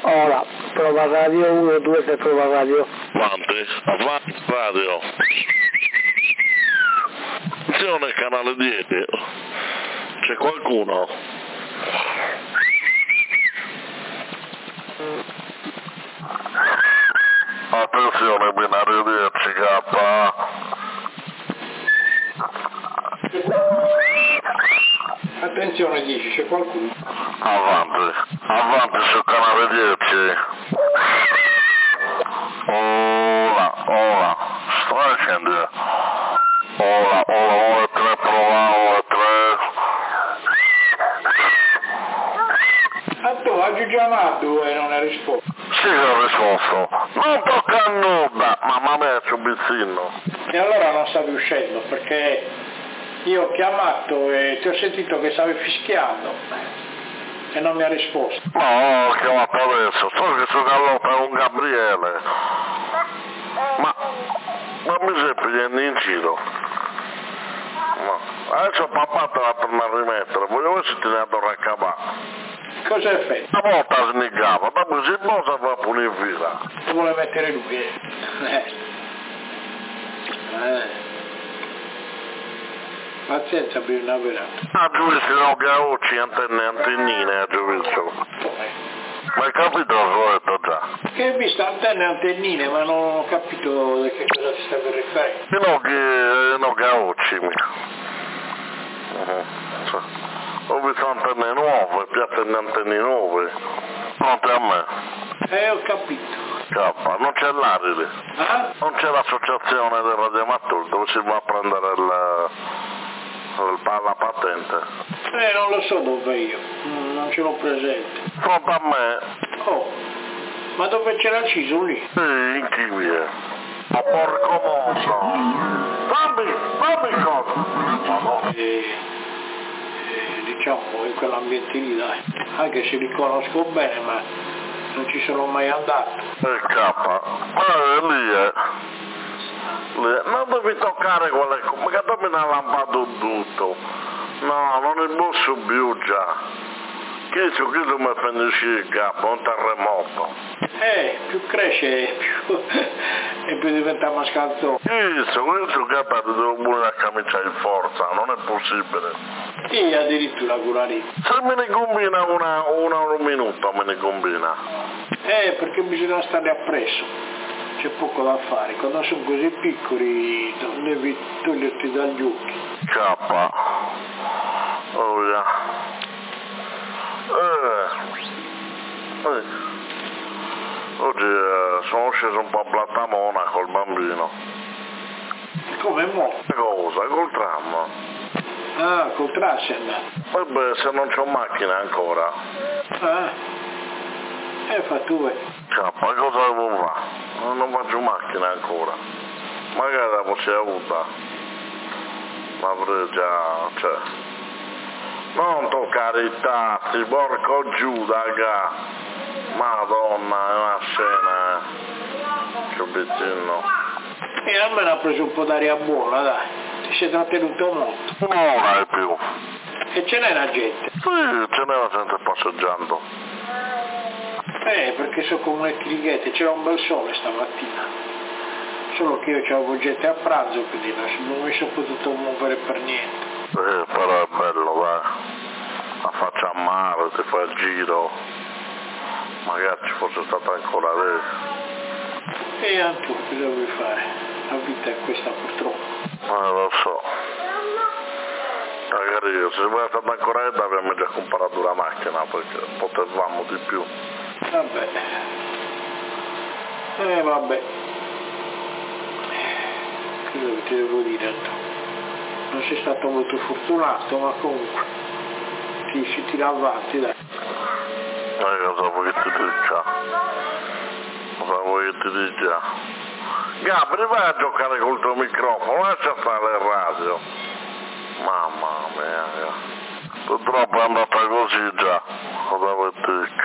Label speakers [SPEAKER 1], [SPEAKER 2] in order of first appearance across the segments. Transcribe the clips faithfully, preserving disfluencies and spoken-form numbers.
[SPEAKER 1] Ora, prova radio uno, due, tre, prova radio.
[SPEAKER 2] Avanti, avanti radio. Attenzione, canale dieci. C'è qualcuno? Attenzione, binario dieci K.
[SPEAKER 1] Attenzione dieci, c'è qualcuno?
[SPEAKER 2] Avanti, avanti sul canale dieci. Ora, ora, stai scendendo. Ora, ora, ora, tre, prova, ora, tre.
[SPEAKER 1] Ah, tu hai chiamato e non hai risposto.
[SPEAKER 2] Sì, ho risposto. Non tocca a nulla, mamma mia, c'è un bizzino.
[SPEAKER 1] E allora non stavi uscendo perché io ho chiamato e ti ho sentito che stavi fischiando e non mi ha risposto.
[SPEAKER 2] No, ho chiamato adesso, so che sono gallotta con Gabriele. Ma, ma mi sei prendendo in giro? No. Adesso papà te la torna a rimettere, voglio vedere se ti ne ha a raccavare.
[SPEAKER 1] Cosa hai fatto?
[SPEAKER 2] Una volta snigava, dopo si posa va pure in fila.
[SPEAKER 1] Ti vuole mettere lui, eh? eh. eh. Pazienza, bisogna avere.
[SPEAKER 2] Ha giusto no gaucci, antenne, antennine, ha giusto. Ma hai capito cosa ho detto già?
[SPEAKER 1] Che hai visto antenne e antennine, ma non ho capito di che cosa ti stai per riferire.
[SPEAKER 2] E no, che no gaucci, mica. Uh-huh. Cioè, ho visto antenne nuove, piatte di antenne nuove. Pronte a me.
[SPEAKER 1] Eh, ho capito.
[SPEAKER 2] Cappa, non c'è l'Aride.
[SPEAKER 1] Ah?
[SPEAKER 2] Non c'è l'associazione dei radioamatori dove si va a prendere il, il, la patente.
[SPEAKER 1] Eh, non lo so dove io, non ce l'ho presente.
[SPEAKER 2] Pronto a me.
[SPEAKER 1] Oh, ma dove c'è la Ciso lì?
[SPEAKER 2] Sì, in Chivie. A porco mosso. Fammi, fammi cosa.
[SPEAKER 1] Eh, eh, diciamo in quell'ambiente lì, dai. Anche se li conosco bene, ma non ci sono mai andato.
[SPEAKER 2] E cappa, ma è lì è. Lì. Non devi toccare quelle cose, mica tu mi hai lampato tutto. No, non è busso più già. Che su che tu mi prendi il capo, un terremoto.
[SPEAKER 1] Eh, più cresce più e più diventa mascalzone.
[SPEAKER 2] Questo, questo capo ti devo pure la camicia di forza, non è possibile.
[SPEAKER 1] E addirittura quella lì.
[SPEAKER 2] Se me ne combina una, una un minuto, me ne combina.
[SPEAKER 1] Eh, perché bisogna stare appresso. C'è poco da fare. Quando sono così piccoli devi toglierti dagli occhi.
[SPEAKER 2] Cappa. Oh yeah. Eh. Eh. Oggi eh, sono sceso un po' a Plattamona col bambino.
[SPEAKER 1] Come mo?
[SPEAKER 2] Cosa? Col tram.
[SPEAKER 1] Ah, col tram sei andato.
[SPEAKER 2] Vabbè, se non c'ho macchina ancora.
[SPEAKER 1] Ah. Eh, fa tu eh.
[SPEAKER 2] Cappa, cosa devo fare? Non faccio macchina ancora. Magari la possiamo avuta. Ma avrei già, cioè. Non toccare i tasti, porco giù, raga. Madonna, è una scena, eh. Che obiettivo.
[SPEAKER 1] E a me ne ha preso un po' d'aria buona, dai. Ti sei trattenuto molto.
[SPEAKER 2] Un'ora e più.
[SPEAKER 1] E ce n'è la gente?
[SPEAKER 2] Sì, ce n'era gente passeggiando.
[SPEAKER 1] Eh, perché sono come le chirighette, c'era un bel sole stamattina. Solo che io c'avevo gente a pranzo, quindi non mi sono potuto muovere per niente.
[SPEAKER 2] Eh, però è bello, dai. La faccia a mare, ti fai il giro. Magari ci fosse stata ancora lei.
[SPEAKER 1] E anche tu, cosa vuoi fare? La vita è questa purtroppo.
[SPEAKER 2] Eh, lo so. Magari se fosse stata ancora lei abbiamo già comprato una macchina perché potevamo di più.
[SPEAKER 1] Vabbè. Eh, vabbè. Cosa ti devo dire a tu? Non sei stato molto fortunato, ma comunque ti si tira avanti, dai.
[SPEAKER 2] Ma cosa vuoi che ti dica? Cosa vuoi che ti dica? Gabri, vai a giocare col tuo microfono, lascia stare il radio. Mamma mia, purtroppo è andata così già. Cosa vuoi che ti dica?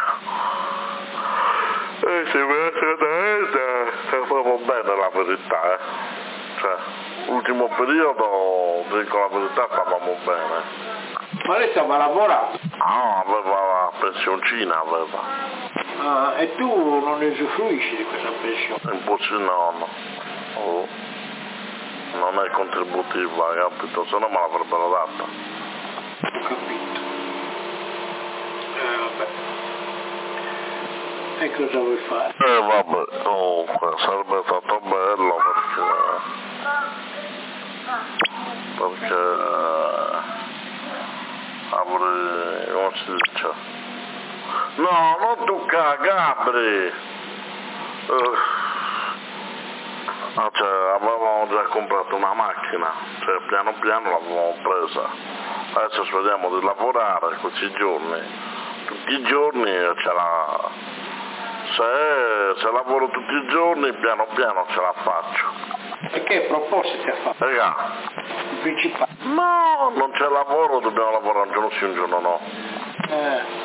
[SPEAKER 2] Eh, se mi è sta proprio bene la verità, eh. Cioè, l'ultimo periodo, dico la verità, stavamo bene.
[SPEAKER 1] Ma lei stava lavorando?
[SPEAKER 2] No, aveva pensioncina aveva.
[SPEAKER 1] Ah, e tu non ne usufruisci di questa pensione?
[SPEAKER 2] Impossibile, no, no. Oh. Non è contributiva, capito? Se no me l'avrebbero data.
[SPEAKER 1] Ho capito. Eh vabbè. E cosa vuoi fare?
[SPEAKER 2] Eh vabbè, comunque sarebbe stato bello perché... perché... avrei... come si dice? No, non tocca, Gabri! Uh, ah, cioè, avevamo già comprato una macchina, cioè piano piano l'avevamo presa. Adesso speriamo di lavorare questi giorni. Tutti i giorni ce la... Se, se lavoro tutti i giorni, piano piano ce la faccio.
[SPEAKER 1] E che proposte ti ha fatto?
[SPEAKER 2] Raga,
[SPEAKER 1] Il principale?
[SPEAKER 2] no, non c'è lavoro, dobbiamo lavorare un giorno sì, un giorno no.
[SPEAKER 1] Eh.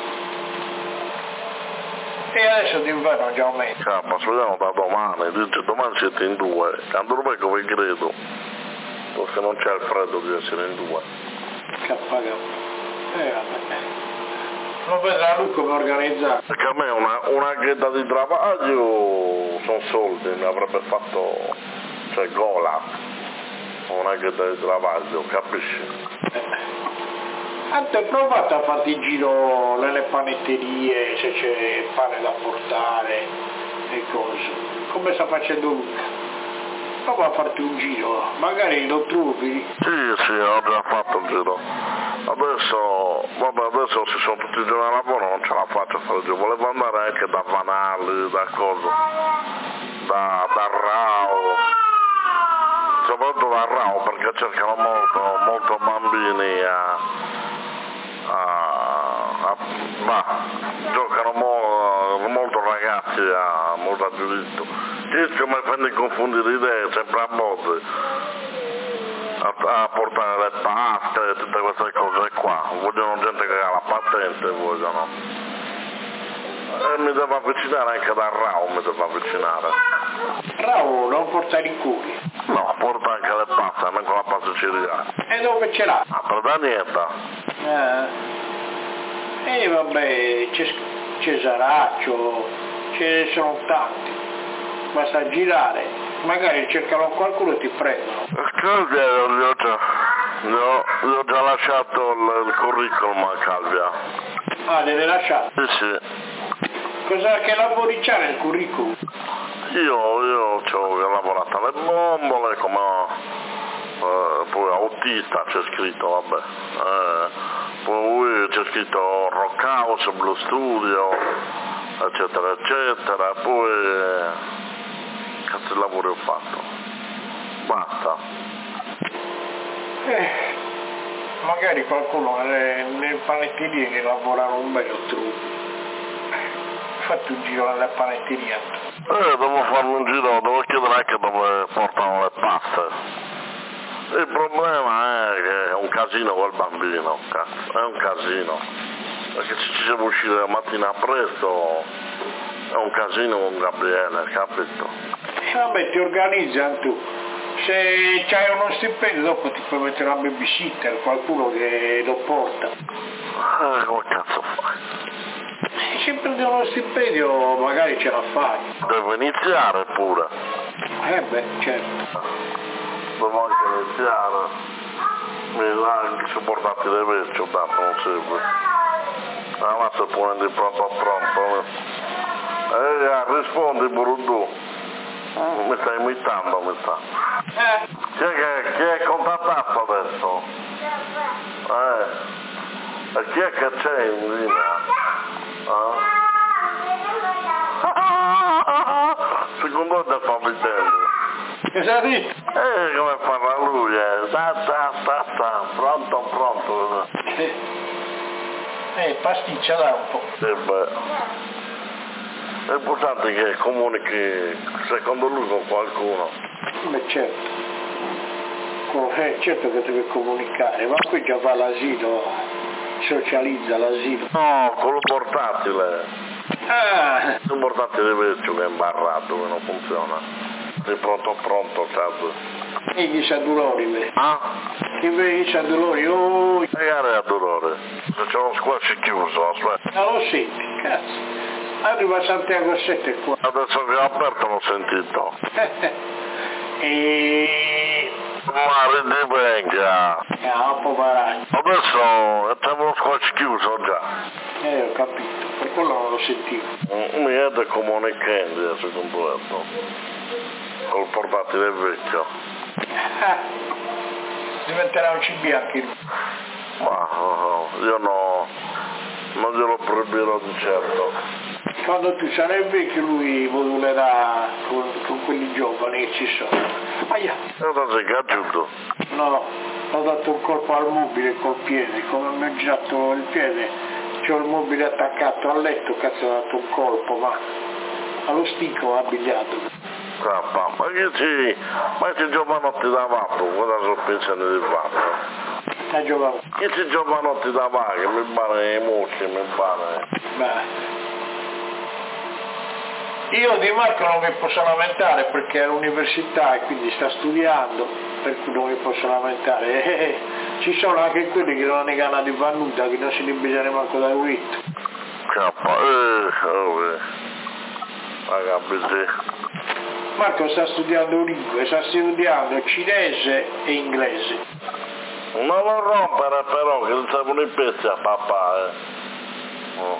[SPEAKER 1] E adesso d'inverno già aumenta.
[SPEAKER 2] Capa, speriamo da domani, dice domani siete in due, quando ormai come credo, perché non c'è il freddo di essere in due.
[SPEAKER 1] Cappaga. Eh vabbè. Non vedrà lui come organizzare.
[SPEAKER 2] Perché a me una, una ghetta di travaglio sono soldi, mi avrebbe fatto, cioè gola, una ghetta di travaglio, capisci?
[SPEAKER 1] Eh. Tanto hai provato a farti in giro nelle panetterie, se c'è pane da portare e cose, come sta facendo Luca. Prova a farti un giro, magari lo trovi.
[SPEAKER 2] Sì, sì, ho già fatto il giro. Adesso, vabbè, adesso si sono tutti i giorni a lavoro, non ce la faccio a fare il giro. Volevo andare anche da Vanali, da cosa, da, da Rao, soprattutto da Rao perché cercano molto, molto bambini a, a, a ma, giocano mo, molto ragazzi a molto giudizio. Io mi fanno confondere idee, sempre a volte. A, a portare le paste e tutte queste cose qua, vogliono gente che ha la patente, vogliono. E mi devo avvicinare anche da Rao, mi devo avvicinare.
[SPEAKER 1] Rao non portare i curi.
[SPEAKER 2] No, porta anche le paste, anche la pasticceria.
[SPEAKER 1] E dove ce l'ha?
[SPEAKER 2] Ah, per da niente.
[SPEAKER 1] Eh, e vabbè, c'è Cesaraccio, ce ne sono tanti. Basta girare, magari cercano qualcuno e ti prendono.
[SPEAKER 2] Calvia, gli ho già, gli ho, gli ho già lasciato il, il curriculum a Calvia.
[SPEAKER 1] Ah, deve lasciare?
[SPEAKER 2] Sì, sì.
[SPEAKER 1] Cosa che lavori c'ha nel curriculum?
[SPEAKER 2] Io, io ci ho lavorato alle bombole, come eh, poi autista c'è scritto, vabbè. Eh, poi c'è scritto Rock House, Blue Studio, eccetera, eccetera. Poi... cazzo di lavoro ho fatto? Basta.
[SPEAKER 1] Eh, magari qualcuno nelle, nelle panetterie che lavorano un bel trucco. Fatti un giro nelle panetterie.
[SPEAKER 2] Eh, devo farmi un giro, devo chiedere anche dove portano le paste. Il problema è che è un casino quel bambino, cazzo, è un casino. Perché se ci devo uscire la mattina presto è un casino con Gabriele, capito?
[SPEAKER 1] E vabbè, ti organizzi anche tu. Se c'hai uno stipendio dopo ti puoi mettere una babysitter, qualcuno che lo porta.
[SPEAKER 2] Eh, come cazzo fai?
[SPEAKER 1] E se prendi uno stipendio magari ce la fai.
[SPEAKER 2] Devo iniziare pure.
[SPEAKER 1] Eh beh, certo.
[SPEAKER 2] Devo anche iniziare. Mi dà anche supportati le vecchie, ho dato, non serve. Ah, ma se pone di pronto a pronto. Eh, rispondi, Burudù. Mm, mi stai imitando, mi sta.
[SPEAKER 1] Eh.
[SPEAKER 2] Chi è che chi è contattato adesso? Eh. E chi è che c'è in linea? Eh? Secondo te fa vedere?
[SPEAKER 1] Cosa ha detto?
[SPEAKER 2] Eh, come parla lui, eh. Sta, sta, sta, sta. Pronto, pronto.
[SPEAKER 1] Eh, eh pasticcia da un po'.
[SPEAKER 2] Eh beh. L'importante è che comunichi secondo lui con qualcuno.
[SPEAKER 1] Beh certo, eh, certo che deve comunicare, ma poi già va all'asilo, socializza l'asilo.
[SPEAKER 2] No, con lo portatile.
[SPEAKER 1] Ah!
[SPEAKER 2] Il portatile vecchio che è imbarrato, che non funziona. Sei pronto pronto, cazzo.
[SPEAKER 1] E gli sa dolori,
[SPEAKER 2] Ah?
[SPEAKER 1] che invece a dolore, oh!
[SPEAKER 2] Magari a dolore, se c'è uno squarcio chiuso, aspetta.
[SPEAKER 1] Ma lo senti, cazzo. Arriva a Santiago sette qua.
[SPEAKER 2] Adesso che ho aperto l'ho sentito.
[SPEAKER 1] E...
[SPEAKER 2] Ma rivenga.
[SPEAKER 1] Ah, poveraccio.
[SPEAKER 2] Adesso c'è uno squarcio chiuso già.
[SPEAKER 1] Eh, ho capito, per quello non lo sentivo.
[SPEAKER 2] Mi vede come un candy, secondo questo. Col portatile vecchio.
[SPEAKER 1] Ah, diventerà un C B anche lui.
[SPEAKER 2] Ma no, io no, non glielo proibirò di certo.
[SPEAKER 1] Quando tu sarai vecchio lui volerà con, con quelli giovani che ci sono. Aia.
[SPEAKER 2] Cosa sei cacciuto?
[SPEAKER 1] No, ho dato un colpo al mobile col piede, come mi ho girato il piede, c'ho il mobile attaccato al letto, cazzo ho dato un colpo, ma allo stinco ho abbigliato.
[SPEAKER 2] Cappa, ma che ci, ma che giovanotti davanti, cosa sorpresa di fatto?
[SPEAKER 1] Hai giocato?
[SPEAKER 2] Che ci giovanotti davanti, mi pare i musci, mi pare.
[SPEAKER 1] Beh. Io di Marco non mi posso lamentare perché è all'università e quindi sta studiando, per cui non mi posso lamentare. Eh, eh, ci sono anche quelli che non hanno ganas di fare nulla, che non si ne bisogna manco da ruito.
[SPEAKER 2] Cappa, eh, oh, ragazzi.
[SPEAKER 1] Marco sta studiando lingue, sta studiando cinese e inglese.
[SPEAKER 2] Non lo rompere però, che non servono i pezzi a papà, eh. Oh.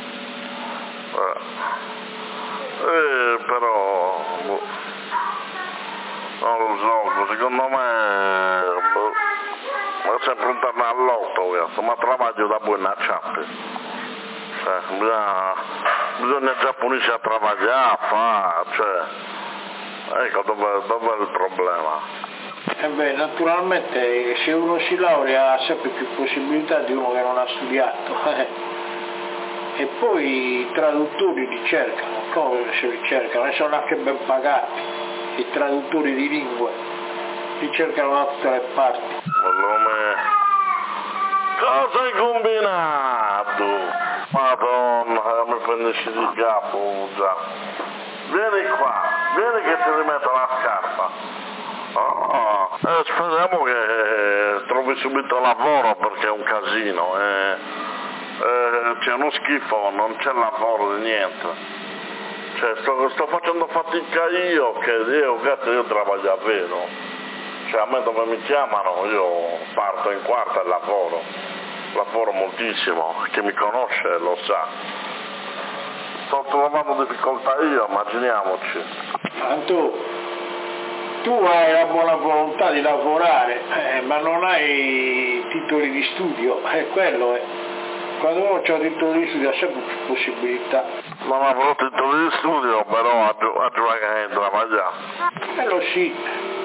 [SPEAKER 2] Eh. Eh, però, boh, non lo so, secondo me, boh, è sempre un tornare all'otto questo, ma travaglio da buona ciappe. Cioè, bisogna, bisogna già punirsi a travagliare, fa, cioè, ecco dove, dove è il problema.
[SPEAKER 1] E beh, naturalmente se uno si laurea ha sempre più possibilità di uno che non ha studiato. E poi i traduttori li cercano, come se li cercano, e sono anche ben pagati, i traduttori di lingue, li cercano da tutte le parti.
[SPEAKER 2] Nome... Cosa hai combinato? Madonna, mi prendesci di capo già. Vieni qua, vieni che ti rimetto la scarpa. Oh, eh, speriamo che trovi subito lavoro perché è un casino. Eh. Eh, c'è uno schifo, non c'è lavoro di niente. Cioè sto, sto facendo fatica io, che io, cazzo, io travaglio a vero. Cioè a me dove mi chiamano io parto in quarta e lavoro. Lavoro moltissimo, chi mi conosce lo sa. Sto trovando difficoltà io, immaginiamoci.
[SPEAKER 1] Tanto tu hai la buona volontà di lavorare, eh, ma non hai titoli di studio, è quello è. Quando uno c'ha titolo di studio ha sempre più possibilità.
[SPEAKER 2] Non avrò titolo di studio, però a giocare a travagliare.
[SPEAKER 1] Quello sì.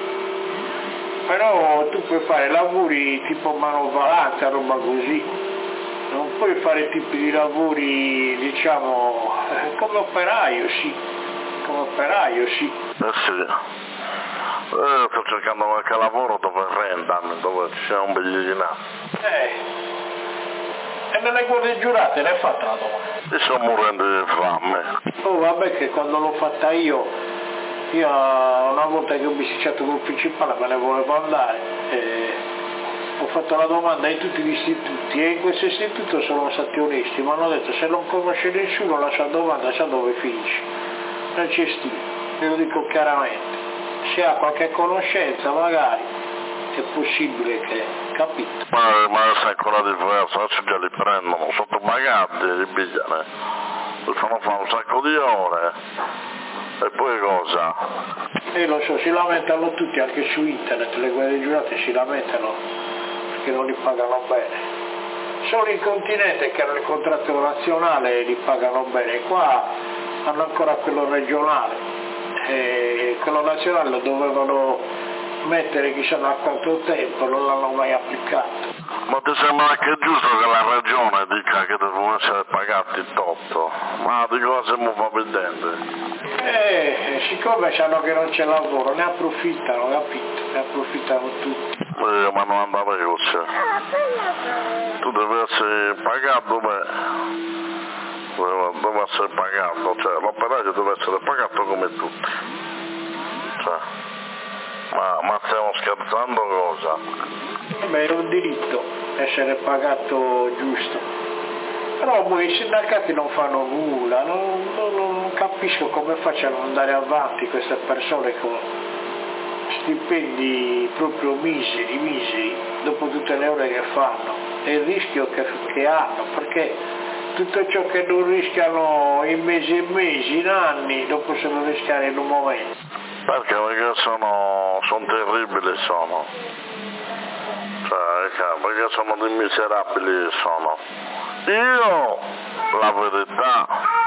[SPEAKER 1] Però tu puoi fare lavori tipo manovalanza, roba così. Non puoi fare tipi di lavori, diciamo, come operaio, sì. Come operaio, sì.
[SPEAKER 2] Eh sì. Eh, sto cercando qualche lavoro dove rendermi, dove ci sia un bigliettino.
[SPEAKER 1] Eh. E nelle guardie giurate l'hai fatta la domanda?
[SPEAKER 2] Io sto morendo di fame.
[SPEAKER 1] Oh vabbè che quando l'ho fatta io, io una volta che ho bisticciato col principale me ne volevo andare, e ho fatto la domanda in tutti gli istituti e in questo istituto sono stati onesti, mi hanno detto se non conosce nessuno la sua domanda sa dove finisce, non c'è stile, ve lo dico chiaramente, se ha qualche conoscenza magari è possibile che, capito?
[SPEAKER 2] Ma, ma è ancora diverso, adesso già li prendono, sottopagati i biglietti, li fanno fare un sacco di ore, e poi cosa?
[SPEAKER 1] E lo so, si lamentano tutti anche su internet, le guardie giurate si lamentano perché non li pagano bene. Solo in continente che hanno il contratto nazionale li pagano bene, qua hanno ancora quello regionale, e quello nazionale lo dovevano mettere chissà da quanto tempo, non l'hanno mai applicato.
[SPEAKER 2] Ma ti sembra anche giusto che la regione dica che devono essere pagati tutto? Ma di cosa siamo evidenti?
[SPEAKER 1] Eh, siccome sanno che non c'è lavoro, ne approfittano, capito? Ne approfittano tutti.
[SPEAKER 2] Eh, ma non andava così. Tu devi essere pagato, beh, deve, deve essere pagato, cioè l'operaio deve essere pagato come tutti. Cioè, Ma, ma stiamo scherzando cosa?
[SPEAKER 1] Beh, è un diritto essere pagato giusto. Però poi i sindacati non fanno nulla, non, non, non capisco come facciano ad andare avanti queste persone con stipendi proprio miseri, miseri, dopo tutte le ore che fanno e il rischio che, che hanno, perché tutto ciò che non rischiano in mesi e mesi, in anni, lo possono rischiare in un momento.
[SPEAKER 2] Perché? Perché sono, sono terribili, sono. Cioè, perché sono dei miserabili, sono. Io, la verità,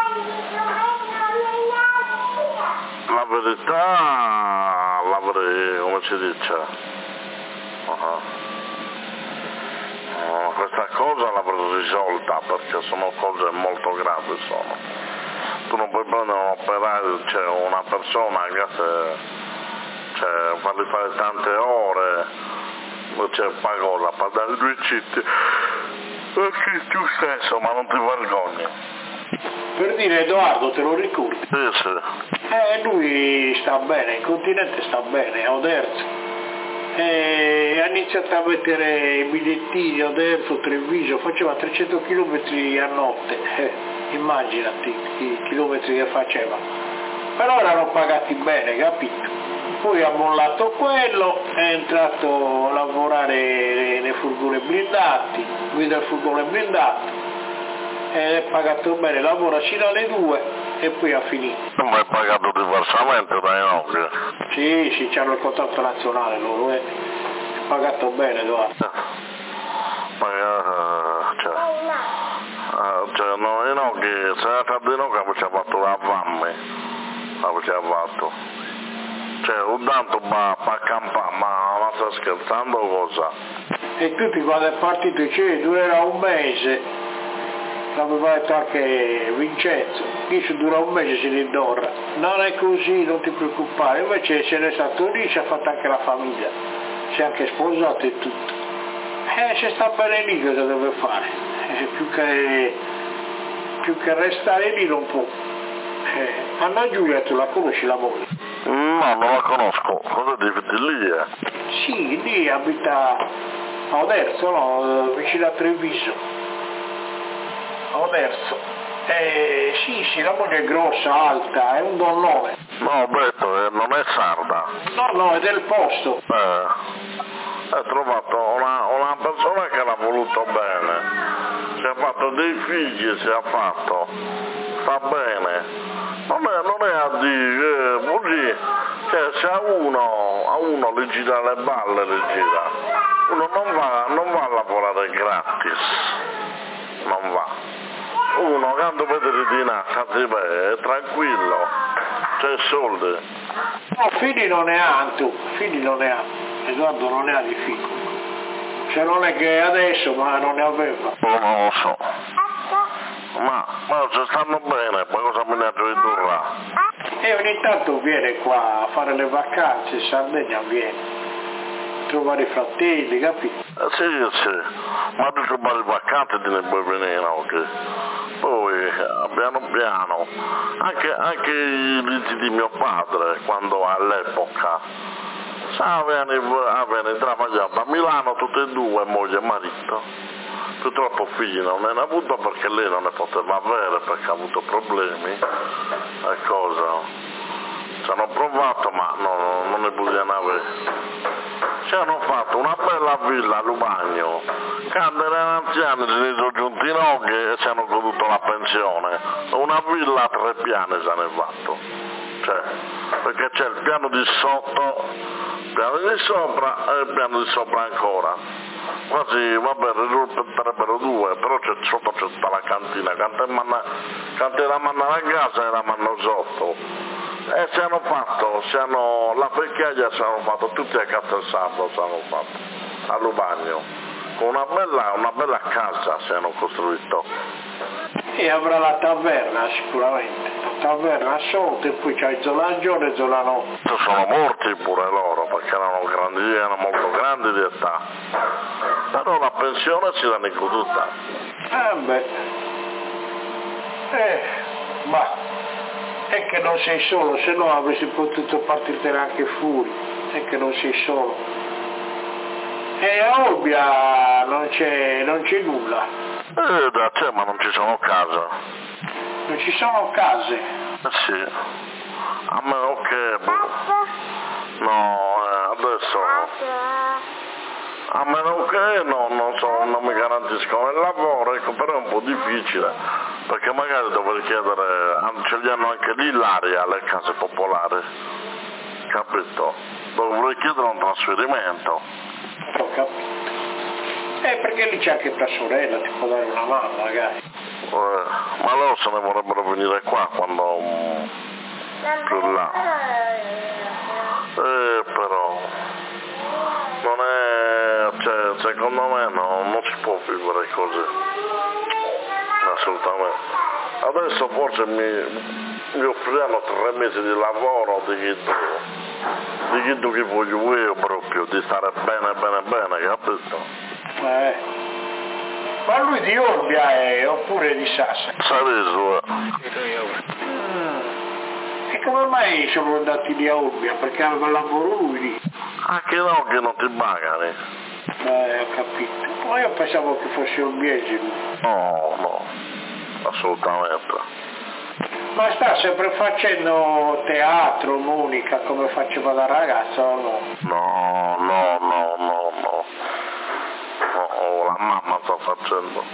[SPEAKER 2] la verità l'avrei, come si dice, uh-huh. uh, questa cosa l'avrei risolta, perché sono cose molto gravi, sono. Tu non puoi prendere un operaio, cioè una persona che se, cioè, fargli fare tante ore, cioè, pago la pagare due citti. Perché tu stesso, ma non ti vergogni?
[SPEAKER 1] Per dire, Edoardo, te lo ricordi?
[SPEAKER 2] Sì, sì.
[SPEAKER 1] Eh, lui sta bene, il continente sta bene, a Oderzo. E ha iniziato a mettere i bigliettini a Oderzo, Treviso, faceva trecento chilometri a notte, eh, immaginati i chilometri che faceva. Però erano pagati bene, capito? Poi ha mollato quello, è entrato a lavorare nei furgoni blindati, guida il furgone blindato, ed è pagato bene, lavora fino alle due e poi ha finito.
[SPEAKER 2] Non è pagato diversamente dai nostri?
[SPEAKER 1] Sì, sì, c'hanno il contratto nazionale loro, è pagato bene, Edoardo.
[SPEAKER 2] Ma uh, cioè, uh, cioè no, io no, che se era di noi che aveva fatto la vamme, aveva fatto. Cioè, un tanto va a campare, ma non sta scherzando cosa?
[SPEAKER 1] E tutti quando è partito, cioè, durerà un mese, l'aveva detto anche Vincenzo, questo dura un mese si ridorra. Non è così, non ti preoccupare, invece se n'è stato lì, si è fatta anche la famiglia, si è anche sposato e tutto. Eh, se sta bene lì cosa deve fare? Eh, più, che, più che restare lì non può. Eh, Anna Giulia, tu la conosci la moglie?
[SPEAKER 2] No, non la conosco, cosa di, di lì è?
[SPEAKER 1] Sì, lì abita a Oderzo, no? Vicino a Treviso. A Oderzo. Eh, sì, sì, la moglie è grossa, alta, è un donnone.
[SPEAKER 2] No, ho detto, eh, non è sarda.
[SPEAKER 1] No, no, è del posto.
[SPEAKER 2] Eh, hai trovato una, una persona che l'ha voluto bene, si è fatto dei figli, si è fatto, sta bene. Non è, non è a dire, eh, così, cioè se a uno, a uno le gira le balle, le gira, uno non va, non va a lavorare gratis, non va. Uno quando vede di nata è tranquillo, c'è soldi.
[SPEAKER 1] No, figli non ne ha, tu, figli non ne ha, Edoardo non ne ha di figli. Se non è che adesso, ma non ne aveva.
[SPEAKER 2] Non lo so. Ma, ma se stanno bene, poi cosa me ne ridurrà?
[SPEAKER 1] E ogni tanto viene qua a fare le vacanze, in Sardegna viene, a trovare i fratelli, capito?
[SPEAKER 2] Eh, sì, sì, ma per trovare le vacanze te ne puoi venire, ok? Poi, piano piano, anche, anche i riti di mio padre, quando all'epoca, sa, avevano travagliato a Milano tutte e due, moglie e marito. Purtroppo figli non ne ha avuto perché lei non ne poteva avere perché ha avuto problemi e cosa. Ci hanno provato ma non, non ne potevano avere. Ci hanno fatto una bella villa a Lubagno, quando erano anziani si sono giunti in oggi e ci hanno goduto la pensione. Una villa a tre piani si hanno fatto. Cioè, perché c'è il piano di sotto, il piano di sopra e il piano di sopra ancora. Quasi, vabbè, risulterebbero due, però c'è, sotto c'è tutta la cantina, quando era manna a casa era manna sotto. E si hanno fatto, si hanno, la vecchiaia si hanno fatto, tutti a Castelsanto si hanno fatto, a Lubagno. Con una bella, una bella casa si hanno costruito.
[SPEAKER 1] E avrà la taverna sicuramente, la taverna sotto e poi c'è Zola giorno e Zola notte.
[SPEAKER 2] Sono morti pure loro perché erano grandi, erano molto grandi di età. Però la pensione si l'hanno goduta.
[SPEAKER 1] Eh beh, eh, ma è che non sei solo, se no avresti potuto partirtene anche fuori. è che non sei solo. E a Olbia non c'è non c'è nulla.
[SPEAKER 2] Eh, da te, ma non ci sono case.
[SPEAKER 1] Non ci sono case.
[SPEAKER 2] Eh sì. A meno che... No, eh, adesso... A meno che no, non so, non mi garantiscono il lavoro, ecco, però è un po' difficile, perché magari dovrei chiedere, ce li hanno anche lì l'aria, le case popolari, capito? Dovrei chiedere un trasferimento.
[SPEAKER 1] Ho capito. Eh, perché lì c'è anche tua sorella, ti può dare una mano magari.
[SPEAKER 2] Eh, ma loro se ne vorrebbero venire qua quando... Um, più là. Eh, però... Non è, cioè, secondo me no, non si può vivere così, assolutamente. Adesso forse mi, mi offriranno tre mesi di lavoro di chi di chi che voglio io proprio, di stare bene bene bene, capito?
[SPEAKER 1] Eh. Ma lui di Olbia è oppure di Sassari?
[SPEAKER 2] Saveso, eh.
[SPEAKER 1] Mm. E come mai sono andati lì a Olbia? Perché aveva lavoro lui lì?
[SPEAKER 2] Ah, che no, che non ti pagano.
[SPEAKER 1] Eh, ho capito. Ma io pensavo che fosse olbiese lui.
[SPEAKER 2] No, no, assolutamente.
[SPEAKER 1] Ma sta sempre facendo teatro, Monica, come faceva da ragazza o no?
[SPEAKER 2] No, no, no, no, no. No, la mamma sta facendo.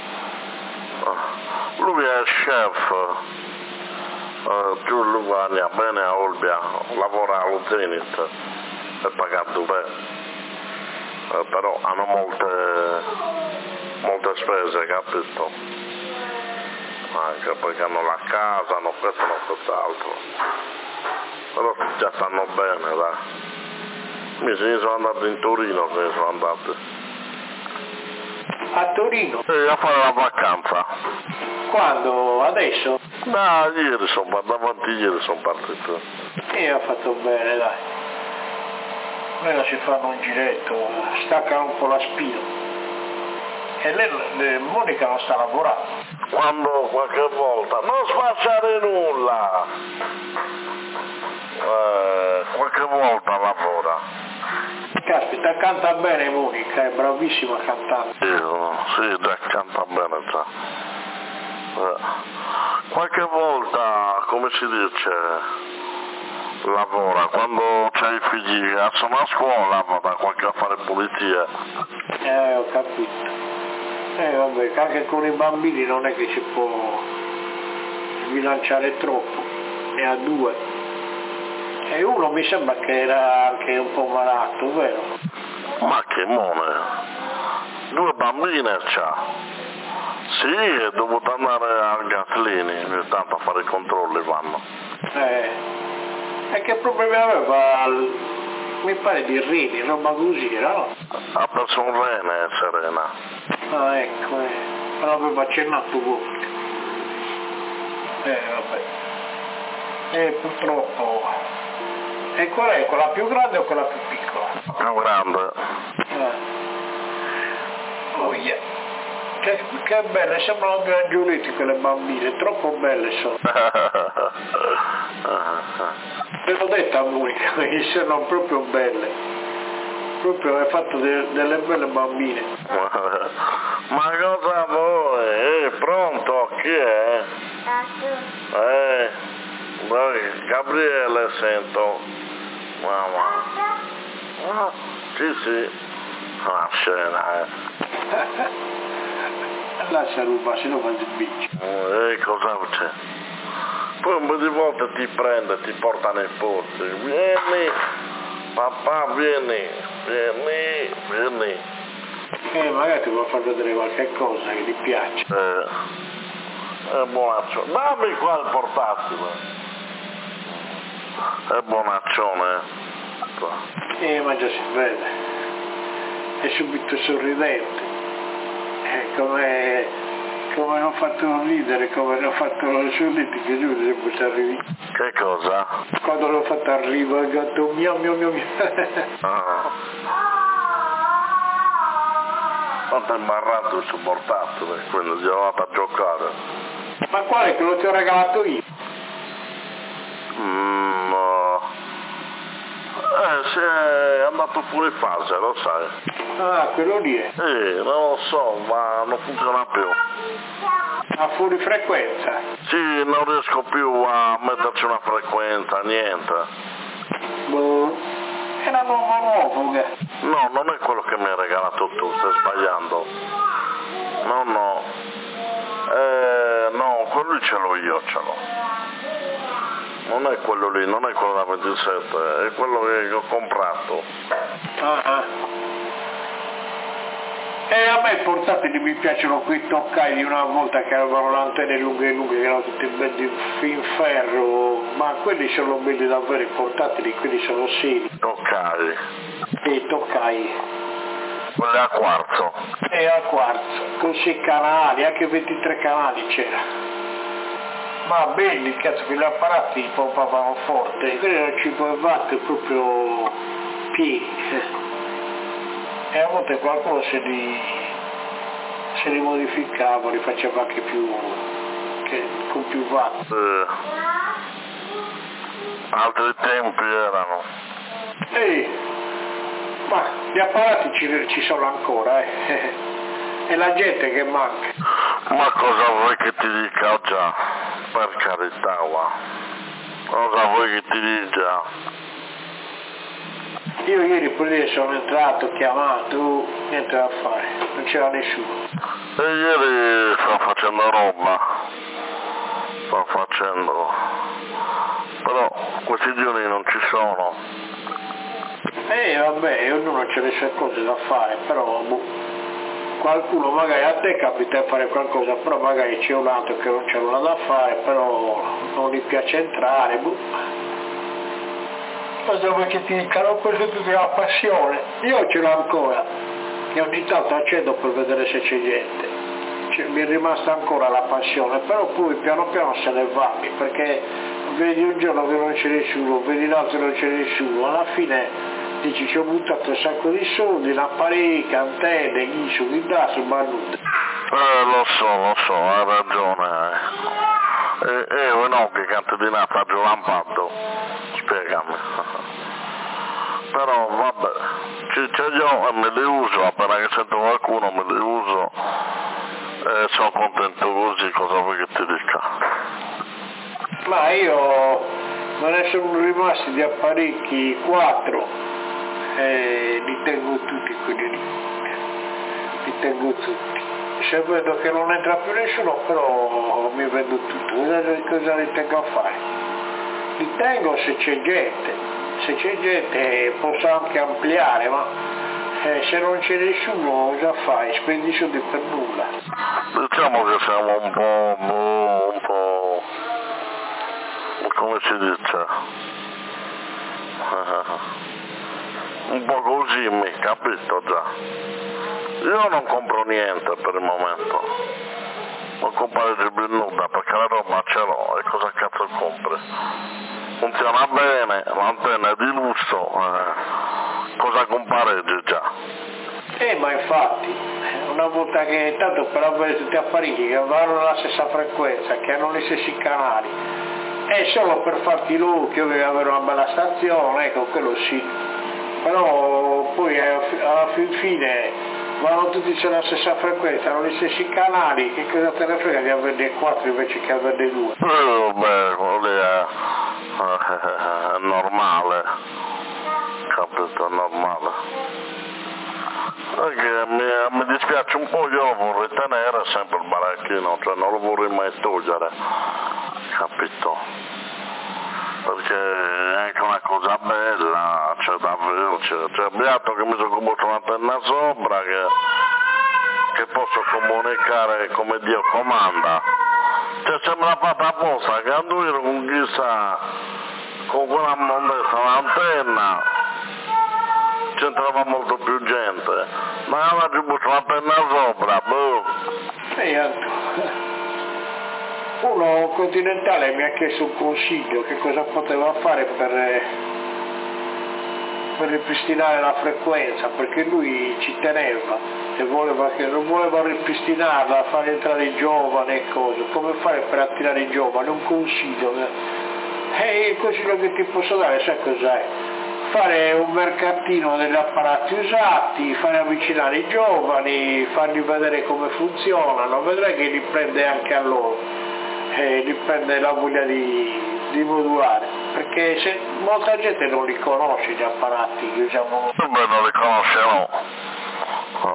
[SPEAKER 2] Lui è chef. Uh, più lui guadagna bene a Olbia, lavora allo Zenith. È pagato bene, eh, però hanno molte, molte spese, capito? Anche perché hanno la casa, hanno questo, hanno quest'altro. Però già stanno bene, dai. Mi se ne sono andato in Torino, se ne sono andato.
[SPEAKER 1] A Torino?
[SPEAKER 2] E a fare la vacanza.
[SPEAKER 1] Quando? Adesso?
[SPEAKER 2] No, ieri sono partito, davanti ieri sono partito.
[SPEAKER 1] E ho fatto bene, dai. Almeno si fanno un giretto, staccano un po' la spina. E lei, le, Monica non sta lavorando.
[SPEAKER 2] Quando qualche volta, non spacciare nulla, eh, qualche volta lavora.
[SPEAKER 1] Caspita, canta bene Monica, è bravissima cantante.
[SPEAKER 2] Sì, sì, già canta bene già. Eh, qualche volta, come si dice... lavora, quando c'hai i figli sono a scuola, va da qualche a fare pulizia.
[SPEAKER 1] Eh, ho capito. Eh, vabbè, anche con i bambini non è che si può sbilanciare troppo, ne ha due. E uno mi sembra che era anche un po' malato, vero?
[SPEAKER 2] Ma che mone, due bambine c'ha. Sì, è dovuto andare al Gaslini, ogni tanto a fare i controlli vanno.
[SPEAKER 1] Eh. E che problemi aveva? Mi pare di reni, roba così, no?
[SPEAKER 2] Ha perso un rene, Serena.
[SPEAKER 1] Ah, ecco, eh. Me l'aveva accennato voi. Eh, vabbè. E purtroppo... E qual è? Quella più grande o quella più piccola?
[SPEAKER 2] Più grande.
[SPEAKER 1] Eh. Oh yeah. Che, che belle, sembrano due angioletti quelle bambine, troppo belle sono. Te l'ho detto a Monica, che sono proprio belle, proprio hai fatto de, delle belle bambine.
[SPEAKER 2] Ma cosa vuoi? Eh, pronto? Chi è? Eh, Gabriele sento. Mamma. Ah, sì sì. Ah, scena, eh.
[SPEAKER 1] Lascia ruba, se no fai il bici.
[SPEAKER 2] Eh, cosa c'è? Poi un po' di volte ti prende, ti porta nei posti. Vieni, papà, vieni, vieni, vieni.
[SPEAKER 1] Eh, magari ti vuoi far vedere qualche cosa che ti piace.
[SPEAKER 2] Eh, è buonaccio. Dammi qua il portatile. È buonaccione.
[SPEAKER 1] Eh, ma già si vede. È subito sorridente. Eh, come, come hanno fatto ridere, come hanno fatto sorridere, che giù sempre si arrivi.
[SPEAKER 2] Che cosa?
[SPEAKER 1] Quando l'ho fatto arriva il gatto miau miau miau miau.
[SPEAKER 2] Ah. Quanto è imbarrato il suo portatile, quindi gli ho dato a giocare.
[SPEAKER 1] Ma quale? Quello che ti ho regalato io?
[SPEAKER 2] Mm, no. Eh si è andato fuori fase, lo sai.
[SPEAKER 1] Ah, quello lì è.
[SPEAKER 2] Sì, non lo so, ma non funziona più.
[SPEAKER 1] A fuori frequenza?
[SPEAKER 2] Sì, non riesco più a metterci una frequenza, niente.
[SPEAKER 1] Boh, era nuovo nuovo che...
[SPEAKER 2] No, non è quello che mi hai regalato tu, stai sbagliando. No, no. Eh, no, quello lì ce l'ho io, ce l'ho. Non è quello lì, non è quello da ventisette, è quello che ho comprato.
[SPEAKER 1] Ah, ah. E a me i portatili mi piacciono quei toccai di una volta che avevano le antenne lunghe lunghe, che erano tutti belli in ferro, ma quelli sono belli davvero, i portatili, quelli sono seri.
[SPEAKER 2] Toccai.
[SPEAKER 1] E toccai.
[SPEAKER 2] Quelli a quarzo.
[SPEAKER 1] E a quarzo, con sei canali, anche ventitré canali c'era. Ma belli, cazzo, quegli apparati pompavano forte, quelli erano cinque watt proprio pieni. E a volte qualcuno se li, se li modificava, li faceva anche più, che, con più watt.
[SPEAKER 2] Sì. Altri tempi erano.
[SPEAKER 1] Ehi, ma gli apparati ci, ci sono ancora, eh. È la gente che manca.
[SPEAKER 2] Ma cosa vuoi che ti dica già? Per carità, va. Cosa vuoi che ti dica?
[SPEAKER 1] Io ieri pure sono entrato, ho chiamato, niente da fare, non c'era nessuno.
[SPEAKER 2] E ieri sto facendo roba, sto facendo, però questi giorni non ci sono.
[SPEAKER 1] Eh vabbè, ognuno c'ha le sue cose da fare, però boh, qualcuno magari a te capita di fare qualcosa, però magari c'è un altro che non c'è nulla da fare, però non gli piace entrare, boh. Cosa vuoi che ti dicano? Questa è tutta la passione. Io ce l'ho ancora, e ogni tanto accendo per vedere se c'è gente. Cioè, mi è rimasta ancora la passione, però poi piano piano se ne va, perché vedi un giorno che non c'è nessuno, vedi l'altro che non c'è nessuno, alla fine dici ci ho buttato un sacco di soldi, l'apparecchio, antenne, ghiso, guidare, ma nulla.
[SPEAKER 2] Eh, lo so, lo so, hai ragione. Eh, eh, eh no, che canto di nata giù lampado, spiegami. Però vabbè, ci c'è io e me li uso, appena che sento qualcuno me li uso e sono contento così, cosa vuoi che ti dica?
[SPEAKER 1] Ma io me ne sono rimasti di apparecchi quattro e li tengo tutti quelli lì, li tengo tutti. Se vedo che non entra più nessuno, però mi vendo tutto, cosa li tengo a fare? Li tengo se c'è gente, se c'è gente posso anche ampliare, ma eh, se non c'è nessuno cosa fai? Spendi soldi per nulla.
[SPEAKER 2] Diciamo che siamo un po', un po', come si dice, un po' così, mi capito già. Io non compro niente per il momento, non compro più nulla perché la roba ce l'ho e cosa cazzo compri? Funziona bene, l'antenna è di lusso, eh, cosa compareggi già?
[SPEAKER 1] Eh ma infatti, una volta che tanto per avere tutti gli apparecchi che vanno alla stessa frequenza, che hanno gli stessi canali, è solo per farti l'occhio che avere una bella stazione, ecco quello sì, però poi alla fin fine vanno tutti sulla stessa frequenza, hanno gli stessi canali, che cosa te ne frega di averne quattro invece che averne due?
[SPEAKER 2] Eh, vabbè, quello lì è, è, è normale, capito, è normale. Perché mi, mi dispiace un po', io lo vorrei tenere sempre il baracchino, cioè non lo vorrei mai togliere, capito? Perché è anche una cosa bella, cioè davvero, c'è, c'è Beato che mi sono comprato un'antenna sopra che, che posso comunicare come Dio comanda. Cioè sembra fatta apposta, che anduino con chissà, con quella mondessa l'antenna, c'entrava molto più gente, ma ora ci butto l'antenna sopra, boh.
[SPEAKER 1] E altro. Uno continentale mi ha chiesto un consiglio, che cosa poteva fare per, per ripristinare la frequenza, perché lui ci teneva e voleva che, non voleva ripristinarla, fare entrare i giovani e cose, come fare per attirare i giovani, un consiglio. E il consiglio che ti posso dare, sai cos'è? fare un mercatino degli apparati usati, fare avvicinare i giovani, fargli vedere come funzionano, vedrai che li prende anche a loro, e li prende la voglia di, di modulare, perché se, molta gente non li conosce gli apparati che usiamo.
[SPEAKER 2] Beh, non li conosce, no. no.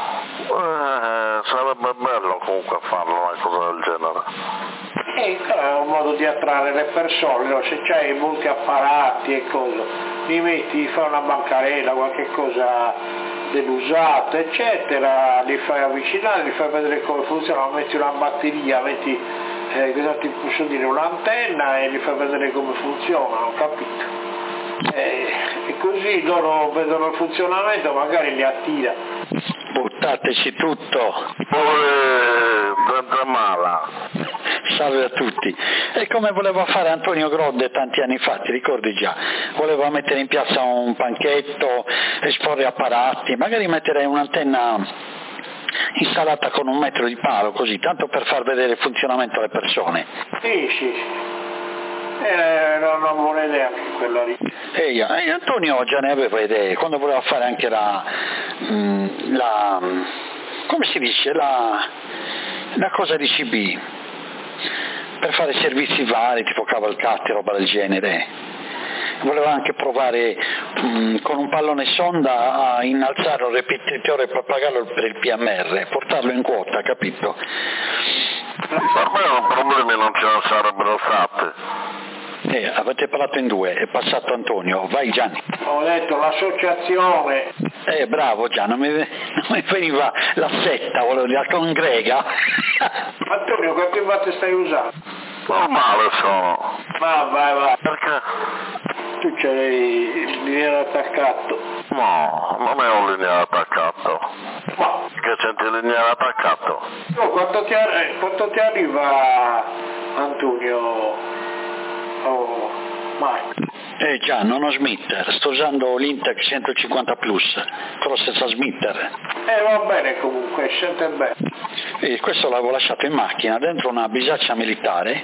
[SPEAKER 2] Eh, sarebbe bello comunque farlo una cosa del genere.
[SPEAKER 1] E è un modo di attrarre le persone, no? Se c'hai molti apparati e cose, li metti, fai una bancarella, qualche cosa dell'usato, eccetera, li fai avvicinare, li fai vedere come funziona, metti una batteria, metti, eh, cosa ti posso dire, un'antenna e li fai vedere come funzionano, capito? E, e così loro vedono il funzionamento, magari li attira.
[SPEAKER 3] Buttateci tutto.
[SPEAKER 2] Poi mala.
[SPEAKER 3] Salve a tutti. E come voleva fare Antonio Grodde tanti anni fa, ti ricordi già? Voleva mettere in piazza un panchetto, esporre apparati, magari mettere un'antenna installata con un metro di palo, così, tanto per far vedere il funzionamento alle persone.
[SPEAKER 1] Sì, sì, sì. Era una buona idea anche quella lì.
[SPEAKER 3] E, io, e Antonio già ne aveva idee, quando voleva fare anche la, la come si dice, la, la cosa di C B, per fare servizi vari, tipo cavalcate, roba del genere. Voleva anche provare mh, con un pallone sonda a innalzare un ripetitore per pagarlo per il P M R, portarlo in quota, capito?
[SPEAKER 2] Per me problemi non ce ne sarebbero stati.
[SPEAKER 3] Eh, avete parlato in due, è passato Antonio, vai Gianni.
[SPEAKER 1] Ho detto l'associazione.
[SPEAKER 3] Eh, bravo Gianni, non mi, non mi veniva la setta, volevo dire, la congrega.
[SPEAKER 1] Antonio, quante volte stai usando?
[SPEAKER 2] Normale sono.
[SPEAKER 1] Ma vai, vai.
[SPEAKER 2] Perché?
[SPEAKER 1] Tu c'hai il lineare attaccato.
[SPEAKER 2] No, non è un lineare attaccato.
[SPEAKER 1] Ma?
[SPEAKER 2] Che senti il lineare attaccato?
[SPEAKER 1] No, quanto ti, quanto ti arriva, Antonio? Oh, mai.
[SPEAKER 3] Eh già, non ho smitter, sto usando l'Intec centocinquanta Plus, con lo stesso smitter.
[SPEAKER 1] Eh va bene comunque, sente bene.
[SPEAKER 3] E questo l'avevo lasciato in macchina, dentro una bisaccia militare,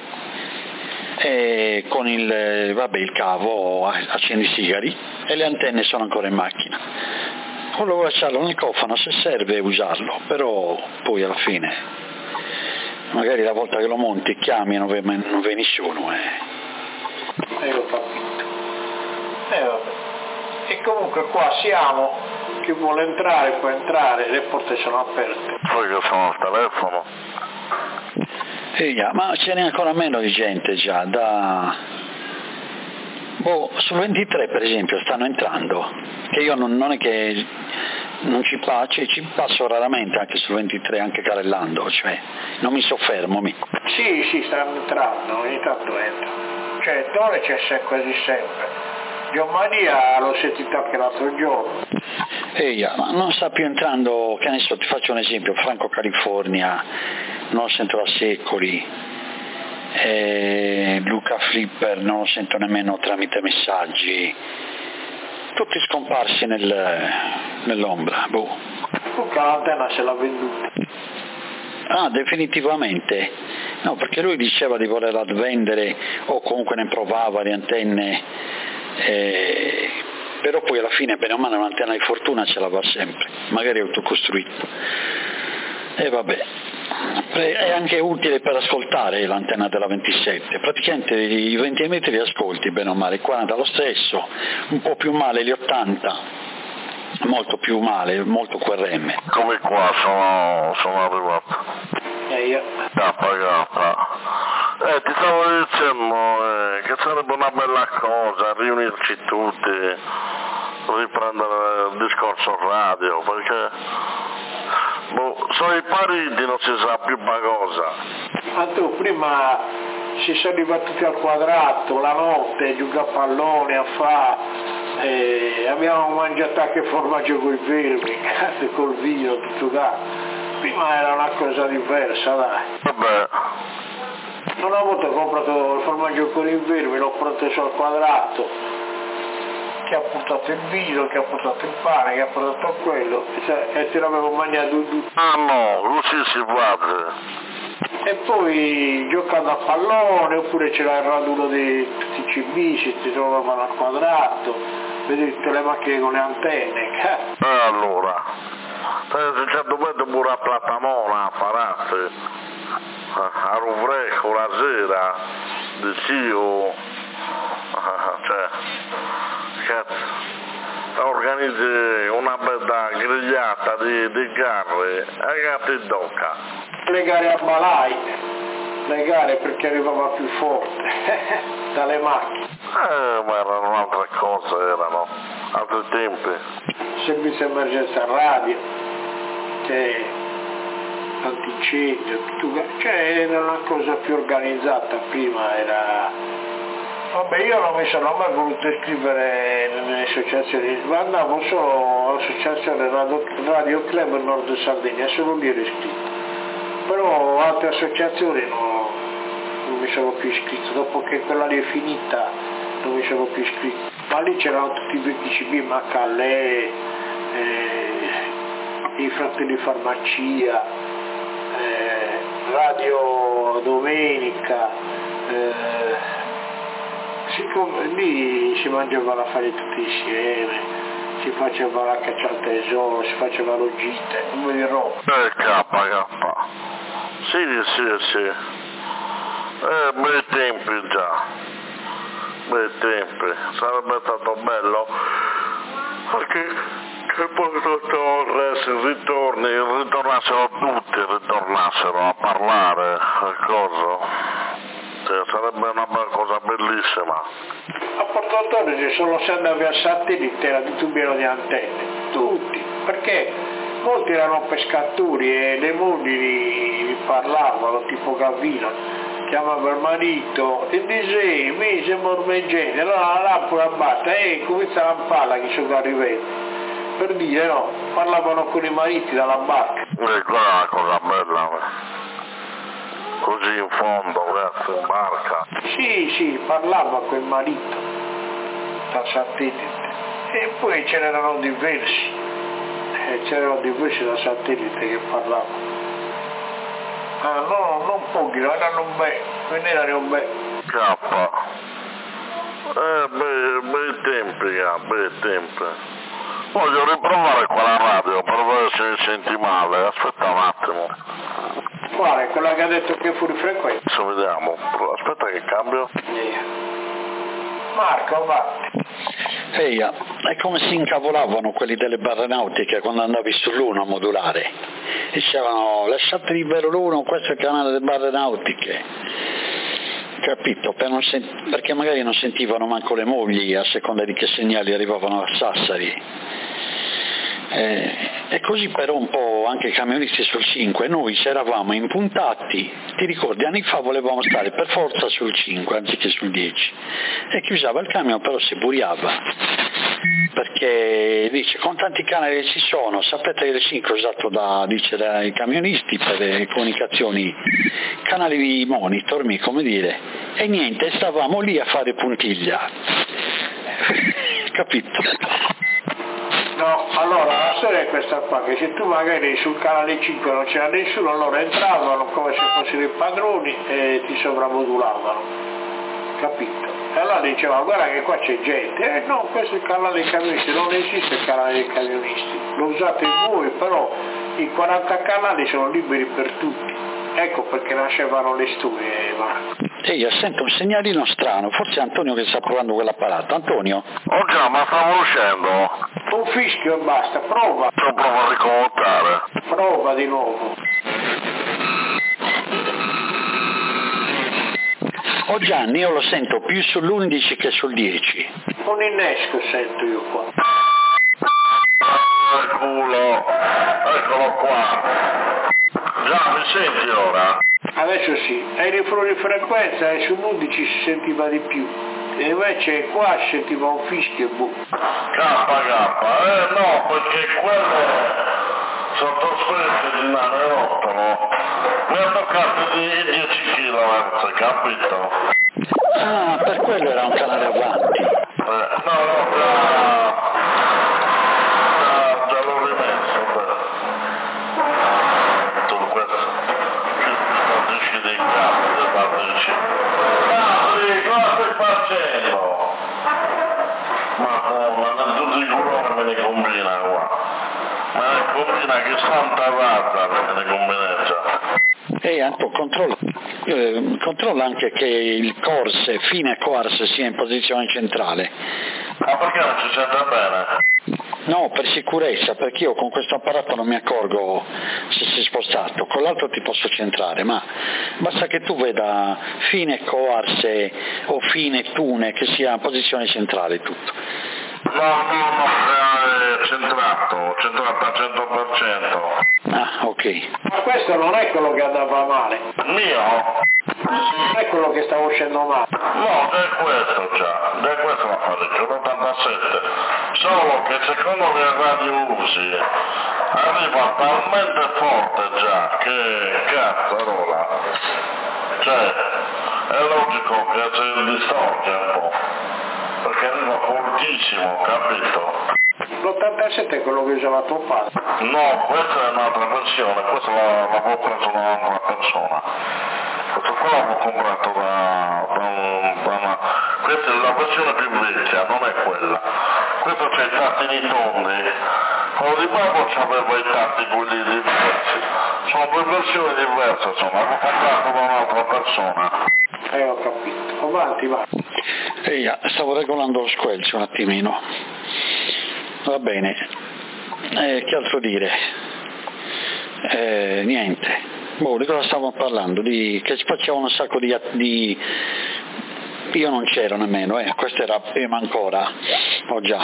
[SPEAKER 3] e con il, vabbè, il cavo, accendisigari, e le antenne sono ancora in macchina. Volevo lasciarlo nel cofano se serve usarlo, però poi alla fine, magari la volta che lo monti chiami e non ve, non ve nessuno. Eh.
[SPEAKER 1] Eh, ho capito. Eh, vabbè. E comunque qua siamo, chi vuole entrare può entrare, le porte sono aperte.
[SPEAKER 2] Poi che sono al telefono.
[SPEAKER 3] Eh, yeah, ma ce n'è ancora meno di gente già, da... Boh, sul ventitré per esempio stanno entrando, che io non, non è che non ci, pa- ci, ci passo raramente anche sul ventitré, anche carellando, cioè non mi soffermo. Mi...
[SPEAKER 1] Sì, sì, stanno entrando, ogni tanto entrano. Cioè, Tore c'è quasi sempre. Gianmaria l'ho sentito anche l'altro giorno.
[SPEAKER 3] Ehi, ma non sta più entrando, che ne so, ti faccio un esempio, Franco California, non lo sento da secoli, e Luca Flipper non lo sento nemmeno tramite messaggi, tutti scomparsi nel, nell'ombra, boh.
[SPEAKER 1] Luca l'antenna se l'ha venduta.
[SPEAKER 3] Ah, definitivamente? No, perché lui diceva di volerla vendere o comunque ne provava le antenne, eh, però poi alla fine bene o male un'antenna di fortuna ce l'aveva sempre, magari autocostruita. E vabbè, è anche utile per ascoltare l'antenna della ventisette, praticamente i venti metri li ascolti bene o male, i quaranta lo stesso, un po' più male gli ottanta, molto più male, molto Q R M.
[SPEAKER 2] Come qua sono, sono arrivato.
[SPEAKER 1] E io.
[SPEAKER 2] Kappa kappa. Eh, ti stavo dicendo eh, che sarebbe una bella cosa riunirci tutti, riprendere il discorso radio, perché boh, sono i pariti, non si sa più una cosa.
[SPEAKER 1] Ma tu prima si sono ribattuti al quadrato, la notte, giocare a pallone, a fa, eh, abbiamo mangiato anche formaggio col vermi, col vino, tutto là. Prima era una cosa diversa, dai.
[SPEAKER 2] Vabbè.
[SPEAKER 1] Una volta ho comprato il formaggio con il vermi, l'ho preso al quadrato, che ha portato il vino, che ha portato il pane, che ha portato quello, cioè, e te l'avevo mangiato tutto.
[SPEAKER 2] Ah no, così si fa.
[SPEAKER 1] E poi giocando a pallone, oppure c'era il raduno di tutti i C B, si trovavano al quadrato, vedi tutte le macchine con le antenne, cazzo.
[SPEAKER 2] E allora, se c'è dovete pure a Platamona a Farazzi, a Ruvreco la sera, di Cio, cioè, cazzo, organizzi una bella grigliata di, di gare e gatti d'occa.
[SPEAKER 1] Le gare a Balai, le gare perché arrivava più forte dalle macchine.
[SPEAKER 2] Eh, ma erano altre cose, erano altri tempi.
[SPEAKER 1] Servizio emergenza radio, che antincendio, tutto, cioè era una cosa più organizzata prima, era... Vabbè, io non mi sono mai voluto iscrivere nelle associazioni, ma andavo solo all'associazione Radio, Radio Club Nord Sardegna, solo lì ero iscritto. Però altre associazioni no, non mi sono più iscritto, dopo che quella lì è finita non mi sono più iscritto. Ma lì c'erano tutti i vecchi C B, Macallè, eh, i Fratelli Farmacia, eh, Radio Domenica, eh, siccome lì si mangiava la fare tutti insieme, si faceva la caccia al tesoro, si faceva lo gite, non mi dirò.
[SPEAKER 2] Eh, kappa, kappa. Sì, sì, sì. Eh, bei tempi già. Bei tempi. Sarebbe stato bello anche che poi Torres ritorni, ritornassero tutti, ritornassero a parlare, a cosa. Cioè, sarebbe una cosa bellissima.
[SPEAKER 1] A Porto Torres ci sono sempre a satellite, era tutto pieno di antenne, tutti, perché molti erano pescatori e le mogli parlavano, tipo Gavino, chiamava il marito e dice, mi sembra ormeggiante, allora la lampada batta e comincia a lampare che sono arrivati, per dire no, parlavano con i mariti dalla barca.
[SPEAKER 2] E quella è una cosa bella, così in fondo, verso in barca.
[SPEAKER 1] Sì, sì, parlava quel marito dal satellite e poi ce n'erano diversi, eh, c'erano diversi da satellite che parlavano. Ah, no, non pochi, erano bei, ne erano bei.
[SPEAKER 2] Kappa. Eh, bei, bei tempi, ah, bei tempi. Voglio riprovare quella radio per vedere se mi senti male, aspetta un attimo.
[SPEAKER 1] Quale? Quella che ha detto che è fuori frequenza?
[SPEAKER 2] Adesso vediamo, aspetta che cambio.
[SPEAKER 1] Marco, va.
[SPEAKER 3] Eia, è come si incavolavano quelli delle barre nautiche quando andavi sull'uno a modulare. Dicevano, lasciate libero l'uno, questo è il canale delle barre nautiche. Capito? Per non sent- perché magari non sentivano manco le mogli a seconda di che segnali arrivavano a Sassari. Eh, e così però un po' anche i camionisti sul cinque, noi ci eravamo impuntati, ti ricordi, anni fa volevamo stare per forza sul cinque anziché sul dieci, e chi usava il camion però si buriava, perché dice con tanti canali che ci sono, sapete che il cinque è usato da, dice, dai camionisti per le comunicazioni, canali di monitor, come dire, e niente, stavamo lì a fare puntiglia, capito?
[SPEAKER 1] No, allora la storia è questa qua, che se tu magari sul canale cinque non c'era nessuno, allora entravano come se fossero i padroni e ti sovramodulavano, capito? E allora diceva, guarda che qua c'è gente, eh no, questo è il canale dei camionisti, non esiste il canale dei camionisti, lo usate voi, però i quaranta canali sono liberi per tutti, ecco perché nascevano le storie, ma...
[SPEAKER 3] Ehi, sento un segnalino strano, forse è Antonio che sta provando quell'apparato. Antonio?
[SPEAKER 2] Oh già, ma stavo uscendo.
[SPEAKER 1] Un fischio e basta, prova.
[SPEAKER 2] Io provo a ricomontare.
[SPEAKER 1] Prova di nuovo.
[SPEAKER 3] Oh Gianni, io lo sento più sull'undici che sul dieci.
[SPEAKER 1] Un innesco sento io qua.
[SPEAKER 2] Il culo, eccolo qua. Già, mi senti ora?
[SPEAKER 1] Adesso sì, eri fuori frequenza e sull'undici si sentiva di più, e invece qua si sentiva un fischio e boh.
[SPEAKER 2] Kappa, kappa, eh no, perché quelle sono trasferite di nanerottolo, mi ha toccato di dieci chilometri, capito?
[SPEAKER 3] Ah, per quello era un canale avanti.
[SPEAKER 2] Eh, no, no, già, già, già l'ho rimesso, beh. Tutto questo. Dei capi, dici, Capri, cosa stai facendo? Ma no, ma ne combina qua. Ma ne combina che santa razza che ne combina già.
[SPEAKER 3] E anche controlla, eh, controlla anche che il corse, fine coarse sia in posizione centrale.
[SPEAKER 2] Ma perché non ci sente bene?
[SPEAKER 3] No, per sicurezza, perché io con questo apparato non mi accorgo se si è spostato, con l'altro ti posso centrare, ma basta che tu veda fine coarse o fine tune che sia in posizione centrale tutto.
[SPEAKER 2] No, no, no, è centrato, centrato al cento per cento.
[SPEAKER 3] Ah, ok.
[SPEAKER 1] Ma questo non è quello che andava male.
[SPEAKER 2] Mio?
[SPEAKER 1] Non è quello che stava uscendo male.
[SPEAKER 2] No, è questo già, è questo l'apparecchio, l'ottantasette. Solo che secondo le radio usi arriva talmente forte già che cazzarola. Cioè, è logico che si distorce un po'. Perché arriva fortissimo, capito?
[SPEAKER 1] L'ottantasette è quello che usava tuo padre.
[SPEAKER 2] No, questa è un'altra versione, questa l'avevo preso da un'altra persona. Questo qua l'avevo comprato da, da, da una... Questa è la versione più vecchia, non è quella. Questo c'è i tattini tondi. Quello di babbo c'aveva i tatti quelli diversi. Sono due versioni diverse, insomma, l'avevo comprato da un'altra persona.
[SPEAKER 1] Eh, ho capito. Avanti, va.
[SPEAKER 3] Ehi, stavo regolando lo squelch un attimino. Va bene. Eh, che altro dire? Eh, niente. Boh, di cosa stavamo parlando? Di che facevano un sacco di, di... Io non c'ero nemmeno, eh. Questo era prima ancora. Oh già.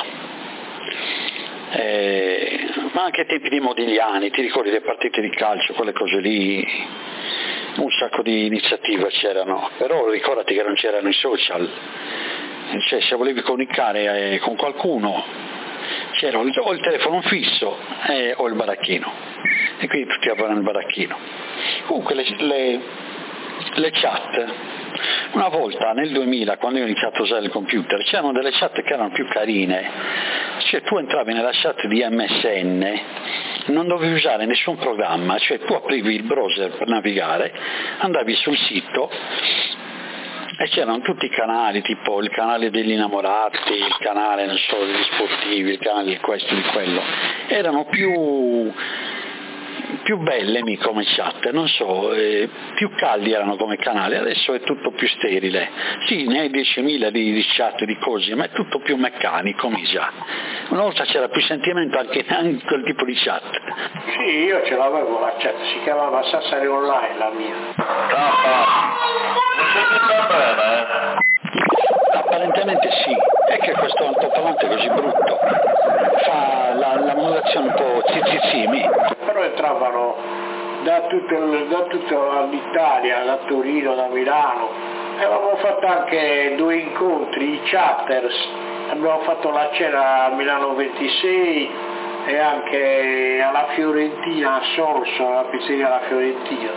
[SPEAKER 3] Eh, ma anche ai tempi di Modigliani, ti ricordi le partite di calcio, quelle cose lì? Un sacco di iniziative c'erano, però ricordati che non c'erano i social, cioè se volevi comunicare eh, con qualcuno c'era o il telefono fisso eh, o il baracchino, e quindi tutti avevano il baracchino. Comunque le, le, le chat, una volta nel duemila, quando io ho iniziato a usare il computer, c'erano delle chat che erano più carine, cioè tu entravi nella chat di M S N, non dovevi usare nessun programma, cioè tu aprivi il browser per navigare, andavi sul sito e c'erano tutti i canali, tipo il canale degli innamorati, il canale non so, degli sportivi, il canale di questo, di quello, erano più più belle come chat, non so, eh, più caldi erano come canali, adesso è tutto più sterile. Sì, ne hai diecimila di, di chat, di cose, ma è tutto più meccanico, mi già. Una volta c'era più sentimento anche in quel tipo di chat.
[SPEAKER 1] Sì, io ce l'avevo la chat, si chiamava Sassari Online la mia.
[SPEAKER 2] Ah, mi sentite bene?
[SPEAKER 3] Apparentemente sì, è che questo altoparlante è così brutto, fa la, la modulazione un po' zizzizimi.
[SPEAKER 1] Però entravano da tutta da tutta l'Italia, da Torino, da Milano, e avevamo fatto anche due incontri, i chatters, abbiamo fatto la cena a Milano ventisei e anche alla Fiorentina, a Sorso, alla pizzeria alla Fiorentina.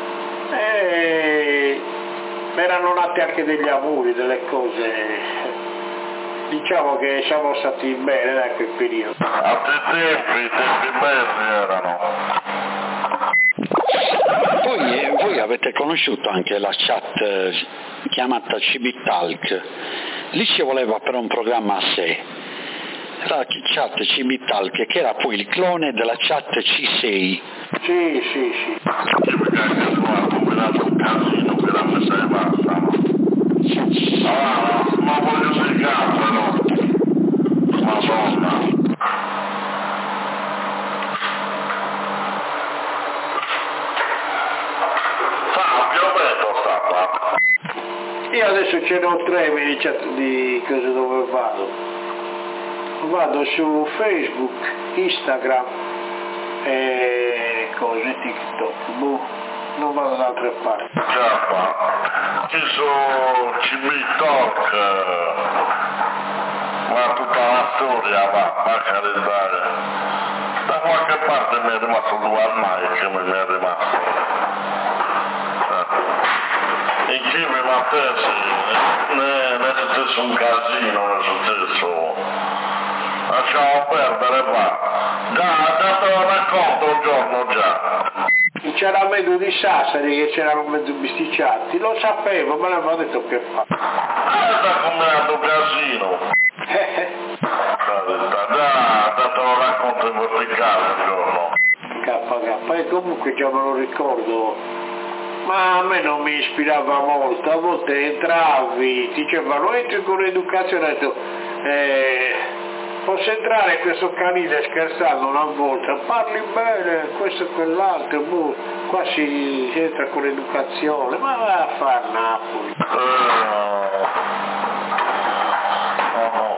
[SPEAKER 1] E erano nati anche degli amori, delle cose. Diciamo che siamo stati bene da quel periodo.
[SPEAKER 2] Altri tempi, i tempi belli erano.
[SPEAKER 3] Poi eh, voi avete conosciuto anche la chat eh, chiamata C B Talk, lì ci voleva però un programma a sé, la chat C B Talk che era poi il clone della chat C sei.
[SPEAKER 1] Sì, sì, sì.
[SPEAKER 2] Sì, perché anche tu hai combinato un casino che la messa e basta, no? Ah, ma voglio dire cazzo, no? Madonna. Sta piovendo sta qua.
[SPEAKER 1] Io adesso ce ne ho tre di chat di cose dove vado. Vado su Facebook, Instagram e cose, TikTok. Boh, non vado da altre parti.
[SPEAKER 2] Già qua. Ci sono C B Talk. Ma tutta la storia va a caritare. Da qualche parte mi è rimasto due al mai che mi è rimasto. Eh. In Kimi Mattesi ne, ne è successo un casino, ne è successo. Lasciamo perdere qua. Già, già te lo racconto un giorno già.
[SPEAKER 1] C'era mezzo di Sassari che c'erano mezzo bisticciati, lo sapevo, me l'aveva detto che fa.
[SPEAKER 2] Ah, sta combinando un casino. Già, già
[SPEAKER 1] già me lo ricordo, ma a me non mi ispirava molto, a volte entravi, ti dicevano entri con l'educazione, ho detto, eh, posso entrare in questo canile scherzando una volta, parli bene, questo e quell'altro, boh, qua si, si entra con l'educazione, ma va a far Napoli.
[SPEAKER 2] No, no.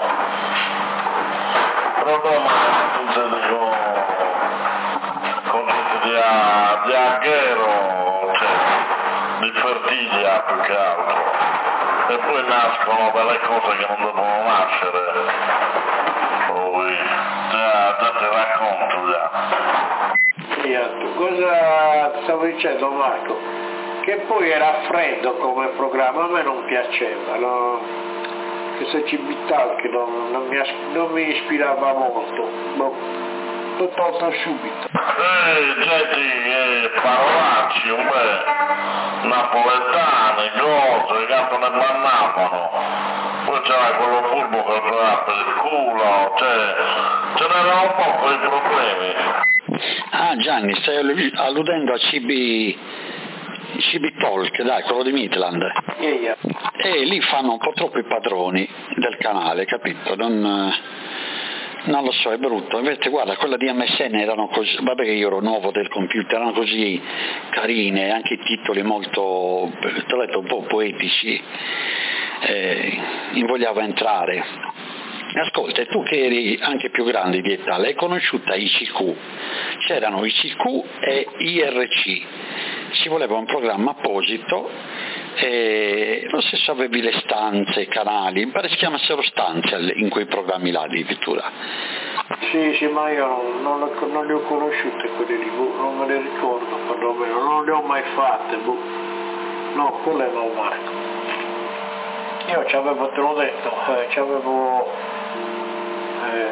[SPEAKER 2] Però no, ma succede con, con gente di, di Aghero, cioè di Fertiglia più che altro, e poi nascono delle cose che non devono nascere, poi già, già ti racconto già.
[SPEAKER 1] Certo. Cosa stavo dicendo, Marco? Che poi era freddo come programma, a me non piaceva, no? Questo C B Talk non, non, mi, non mi ispirava molto, boh, l'ho tolto subito.
[SPEAKER 2] Eh, gente, eh, parolacci, un beh, napoletani, cose, che ne bannavano, poi c'era quello furbo che giocava per il culo, cioè, ce n'erano un po' quei problemi.
[SPEAKER 3] Ah Gianni, stai alludendo a C B... C B Talk, dai, quello di Midland.
[SPEAKER 1] Yeah.
[SPEAKER 3] E lì fanno un po' troppo i padroni del canale, capito? Non, non lo so, è brutto. Invece guarda, quella di M S N erano così, vabbè che io ero nuovo del computer, erano così carine, anche i titoli molto, te l'ho detto, un po' poetici, eh, invogliava entrare. Ascolta, e tu che eri anche più grande di età, l'hai conosciuta I C Q? C'erano I C Q e I R C, ci voleva un programma apposito, e lo stesso avevi le stanze, i canali, mi pare si chiamassero stanze in quei programmi là addirittura.
[SPEAKER 1] Sì, sì, ma io non, non, non le ho conosciute quelle lì, non me le ricordo perlomeno, non le ho mai fatte, boh. No, quelle no, Marco. Io ci avevo, te l'ho detto, eh, ci avevo, eh,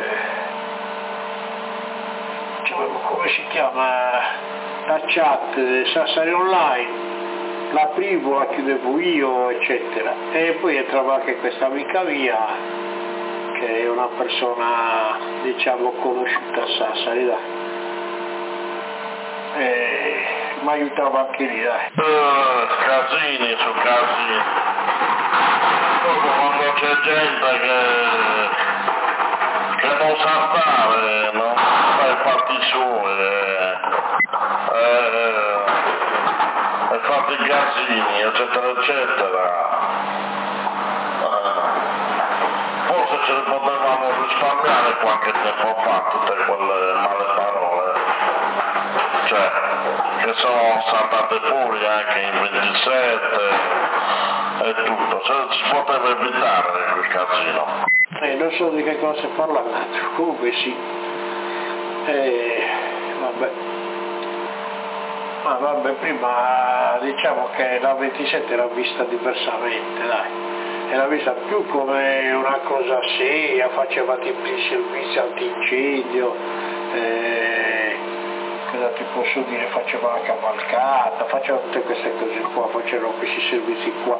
[SPEAKER 1] ci avevo, come si chiama, la chat eh, Sassari Online, la aprivo, la chiudevo io, eccetera. E poi entrava anche questa amica mia, che è una persona, diciamo, conosciuta a Sassari, dai. E mi aiutava anche lì, dai.
[SPEAKER 2] Uh, casini su casini. Dopo quando c'è gente che, che non sa stare, non fa i fatti suoi, e, e fa i casini, eccetera, eccetera. Eh, forse ce ne potevamo risparmiare qualche tempo fa tutte quelle male parole, cioè, che sono saltate fuori anche in ventisette e tutto, cioè, si poteva evitare quel casino.
[SPEAKER 1] Eh, non so di che cosa parla l'altro, comunque sì. Eh, vabbè. Ma vabbè, prima diciamo che la ventisette era vista diversamente, dai. Era vista più come una cosa seria, faceva tipo i servizi antincendio, eh, cosa ti posso dire, faceva la cavalcata, faceva tutte queste cose qua, facevano questi servizi qua.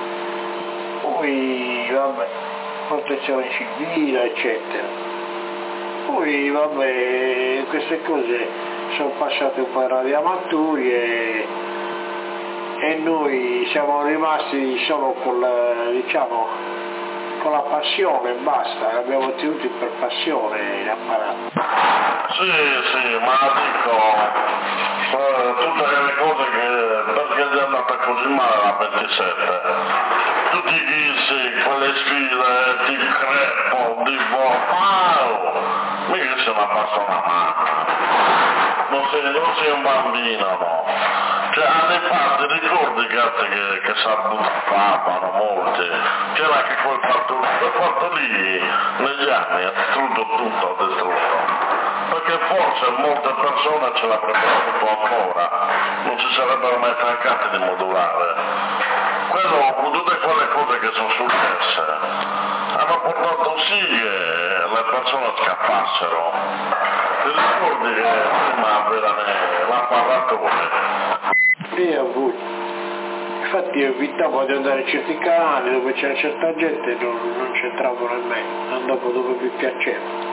[SPEAKER 1] Poi vabbè, protezione civile, eccetera. Poi vabbè, queste cose sono passate un po' ai radiamatori e, e noi siamo rimasti solo con la, diciamo, con la passione, basta, l'abbiamo tenuti per passione in apparato.
[SPEAKER 2] Sì, sì, ma dico, eh, tutte le cose che, perché è andata così male la ventisette, tutti i ghisi, quelle sfide, ti crepo, dico, wow, mica se la passa una mano, non sei, non sei un bambino, no, cioè anni fa ti ricordi cazzo che, che si abbuffavano molti, c'era anche quel fatto, quel fatto lì negli anni ha distrutto tutto, ha distrutto. Perché forse molte persone ce l'avrebbero avuto ancora, non si sarebbero mai stancati di modulare. Quello, tutte quelle cose che sono successe hanno portato sì che le persone scappassero. Ti ricordi che prima era la parlatore?
[SPEAKER 1] Sì, a voi. Infatti io evitavo di andare in certi canali dove c'era certa gente, non, non c'entravo nemmeno, andavo dove mi piaceva.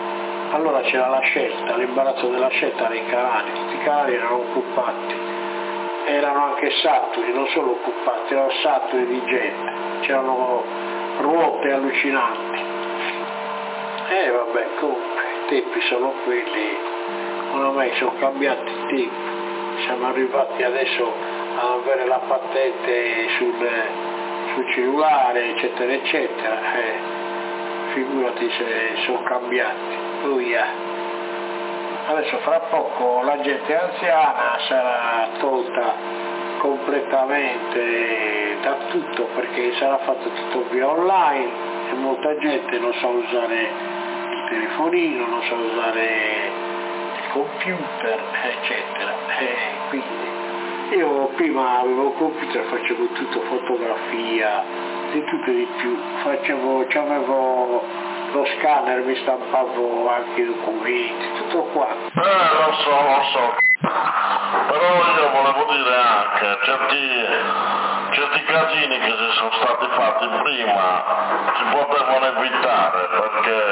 [SPEAKER 1] allora c'era la scelta, l'imbarazzo della scelta dei canali, tutti i canali erano occupati, erano anche saturi, non solo occupati, erano saturi di gente, c'erano ruote allucinanti. E vabbè, comunque i tempi sono quelli, ormai sono cambiati i tempi, siamo arrivati adesso ad avere la patente sul, sul cellulare, eccetera, eccetera, eh, figurati se sono cambiati. Oh yeah. Adesso fra poco la gente anziana sarà tolta completamente da tutto, perché sarà fatto tutto via online e molta gente non sa usare il telefonino, non sa usare il computer, eccetera. E quindi io prima avevo il computer, facevo tutto, fotografia, di tutto e di più, facevo, c'avevo lo scanner, mi stampavo anche i documenti, tutto qua.
[SPEAKER 2] Eh, lo so, lo so. Però io volevo dire anche, certi, certi casini che si sono stati fatti prima si potevano evitare, perché,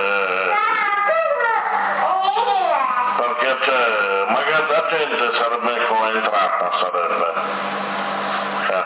[SPEAKER 2] perché cioè, magari la gente sarebbe come entrata, sarebbe. Eh,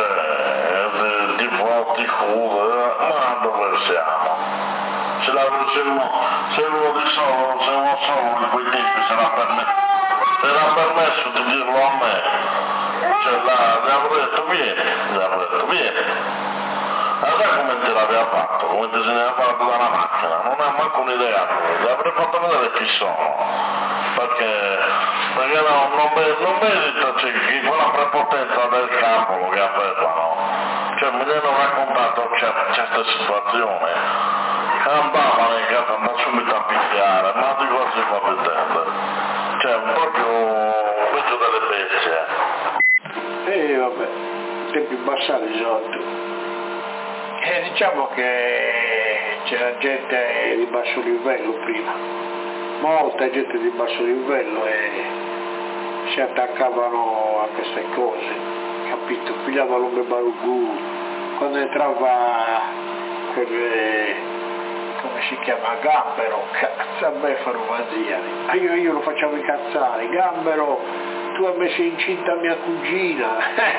[SPEAKER 2] cioè, tipo, tipo, ma dove siamo? Se, la, se, uno, se uno di solo, se uno solo di quei tempi se l'ha permesso, se l'ha permesso di dirlo a me, cioè la, le avrei detto vieni, le avrei detto vieni. Allora come te l'aveva fatto, come te se ne aveva fatto da una macchina, non ha manco un'idea, le avrei fatto vedere chi sono, perché, perché no, non, non merita, cioè, che quella prepotenza del cavolo che avevano, cioè mi hanno raccontato certe, certe situazioni. Andavano in casa, andavano subito a picchiare, ma di cosa si fa vedere? Cioè, proprio peggio delle bestie.
[SPEAKER 1] E vabbè, tempi passati sotto. E diciamo che c'era gente di basso livello prima, molta gente di basso livello, e si attaccavano a queste cose, capito? Pigliavano un barugu, quando entrava quelle, come si chiama, Gambero, cazzo, a me fanno vazia. Ah, io, io lo facciamo incazzare, Gambero, tu hai messo incinta mia cugina,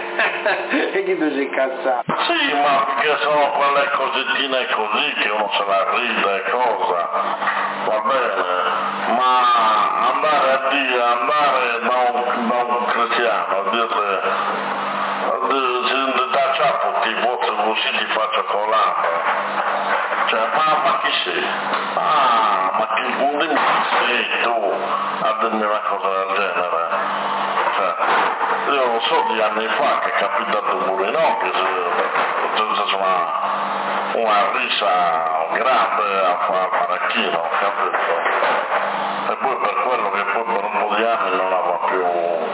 [SPEAKER 1] e chi tu sei incazzato?
[SPEAKER 2] Sì, ma perché sono quelle cosettine così che uno se la ride e cosa, va bene, ma andare a dire, andare da un, da un cristiano a dirle, a dire, se da ciapo ti vuoi così ti faccio colare. Cioè, ma, ma chi sei? Ah, ma chi, dimmi chi sei tu a dirmi una cosa del genere? Cioè, io lo so di anni fa che è capitato pure in occhio, c'è stata una, una risa grande a fare parecchino, capito? E poi per quello che poi per un po' di anni non aveva più,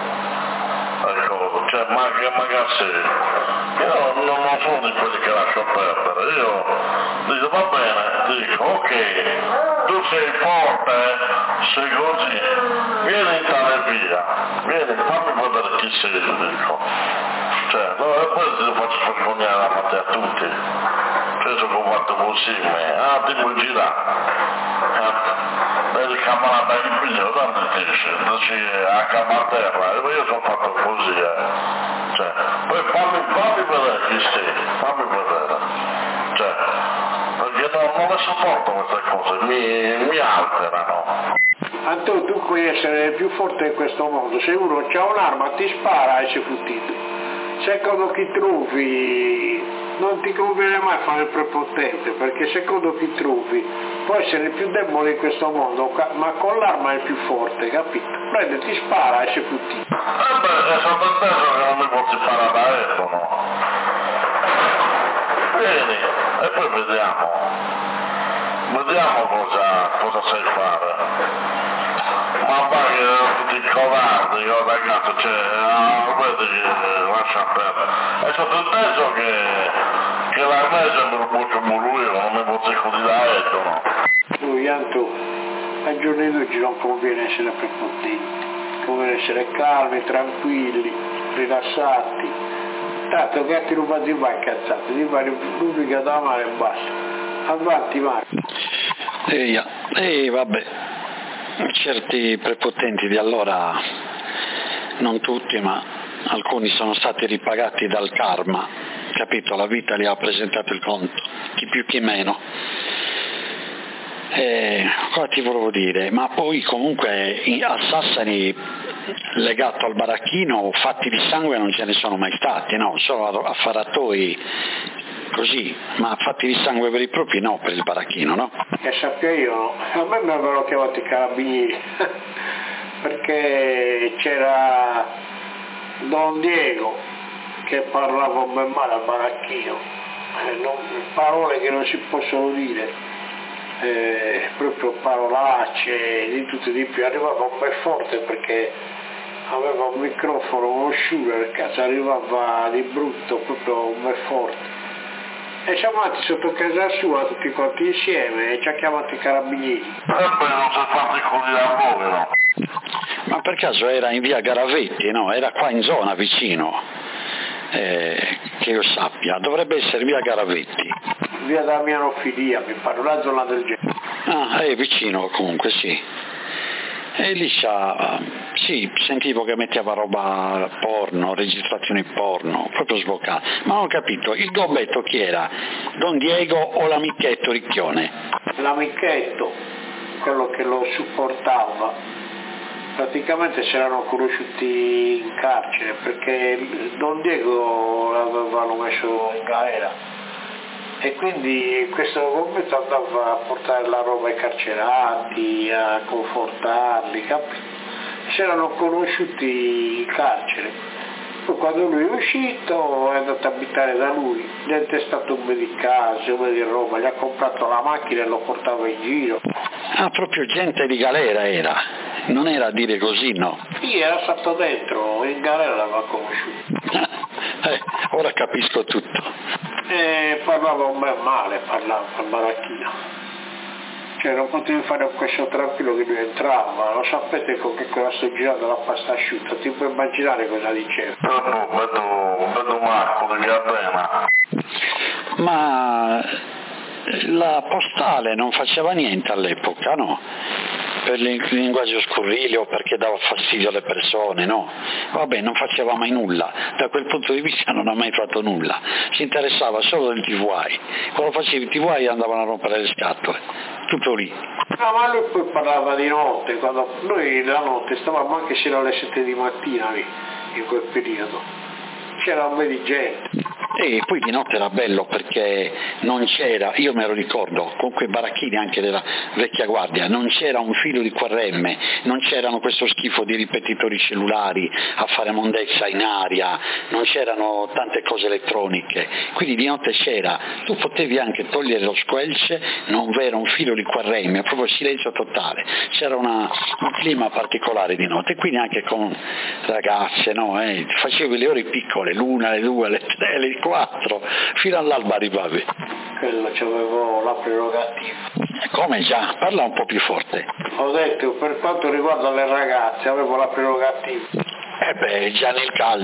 [SPEAKER 2] ecco, cioè, ma che magari sei? Io non, non sono di quelli che lascio perdere, io dico va bene, dico ok, tu sei forte, sei così, vieni in tale via, vieni, fammi vedere chi sei, dico. Cioè, no, e poi ti faccio vergognare davanti a tutti, cioè sono fatto così, ah ti puoi girare, vedi camarata che piglio, tanto ti dice, dici a camaterra, e io sono fatto così, eh. Cioè, poi fammi, fammi vedere chi sei, fammi vedere, cioè, perché no, non le sopporto queste cose, mi, mi alterano.
[SPEAKER 1] Antonio, tu puoi essere più forte in questo mondo, se uno ha un'arma ti spara e sei fottito. Secondo chi trovi, non ti conviene mai fare il prepotente, perché secondo chi trovi può essere il più debole in questo mondo, ma con l'arma è il più forte, capito? Prende, ti spara e sei fottito.
[SPEAKER 2] Eh beh, è stato inteso che non mi posso sparare da esso, no? Vieni, e poi vediamo, vediamo cosa, cosa sai fare. Ma va che tutti covardi, io ragazzi, cioè, ah, vedi, lascia perdere. È stato inteso che, che la mese me lo posso morire, non mi posso di da esso, no?
[SPEAKER 1] Lui, Anto, ai giorni d'oggi non conviene essere prepotenti, conviene essere calmi, tranquilli, rilassati. Tanto che ti ruba di vai cazzate, ti vai l'unica da mare e basta. Avanti, Marco.
[SPEAKER 3] E eh, vabbè. certi prepotenti di allora, non tutti, ma alcuni sono stati ripagati dal karma, capito? La vita gli ha presentato il conto, chi più chi meno. E cosa ti volevo dire? Ma poi comunque a Sassari, legato al baracchino, fatti di sangue non ce ne sono mai stati, no? Solo affaratoi così, ma fatti di sangue veri e propri no, per il baracchino, no?
[SPEAKER 1] Che sappia io, no. A me mi avevano chiamato i carabinieri perché c'era Don Diego che parlava un bel male al baracchino, eh, non, parole che non si possono dire. Eh, proprio parolacce di tutto e di più, arrivava un bel forte perché aveva un microfono, uno shooter, cazzo, arrivava di brutto, proprio un bel forte, e siamo andati sotto casa sua tutti quanti insieme e ci ha chiamato i carabinieri.
[SPEAKER 2] E poi non si è fatti con a voi, no?
[SPEAKER 3] Ma per caso era in via Garavetti, no? Era qua in zona vicino, eh, che io sappia, dovrebbe essere via Garavetti.
[SPEAKER 1] Via Damiano Filia, mi pare, una zona del genere.
[SPEAKER 3] Ah, è vicino comunque, sì. E lì c'ha, sì, sentivo che metteva roba porno, registrazioni porno, proprio sboccato. Ma non ho capito, il gobbetto chi era? Don Diego o l'amichetto Ricchione?
[SPEAKER 1] L'amichetto, quello che lo supportava, praticamente si erano conosciuti in carcere perché Don Diego l'avevano messo in galera. E quindi questo gobbetto andava a portare la roba ai carcerati, a confortarli, capito? Si erano conosciuti in carcere. Poi quando lui è uscito è andato a abitare da lui, gli ha intestato un po' di case, un po' di roba, gli ha comprato la macchina e lo portava in giro.
[SPEAKER 3] Ah, proprio gente di galera era, non era a dire così, no?
[SPEAKER 1] Sì, era stato dentro, in galera l'aveva conosciuto.
[SPEAKER 3] eh, ora capisco tutto.
[SPEAKER 1] E parlava un bel male, parlava al baracchino. Cioè non potevi fare un questo tranquillo che lui entrava, lo sapete con che cosa sto girando la pasta asciutta, ti puoi immaginare cosa diceva?
[SPEAKER 2] No, vedo, vedo Marco di Gardena.
[SPEAKER 3] Ma la postale non faceva niente all'epoca, no? Per il linguaggio scurrile o perché dava fastidio alle persone, no? Vabbè, non faceva mai nulla, da quel punto di vista non ha mai fatto nulla, si interessava solo del T V I, quando facevi il T V I andavano a rompere le scatole, tutto lì.
[SPEAKER 1] No, ma lui poi parlava di notte, quando noi la notte stavamo anche sino alle sette di mattina lì, in quel periodo, c'era un po' di gente.
[SPEAKER 3] E poi di notte era bello perché non c'era, io me lo ricordo, con quei baracchini anche della vecchia guardia, non c'era un filo di Q R M, non c'erano questo schifo di ripetitori cellulari a fare mondezza in aria, non c'erano tante cose elettroniche, quindi di notte c'era, tu potevi anche togliere lo squelch, non c'era un filo di Q R M, proprio silenzio totale, c'era una, un clima particolare di notte, quindi anche con ragazze, no? Eh, facevi le ore piccole, l'una, le due, le tre, le quattro, fino all'alba arrivavi.
[SPEAKER 1] Quello c'avevo la prerogativa.
[SPEAKER 3] Come già? Parla un po' più forte.
[SPEAKER 1] Ho detto, per quanto riguarda le ragazze, avevo la prerogativa.
[SPEAKER 3] Eh beh, già nel caldo.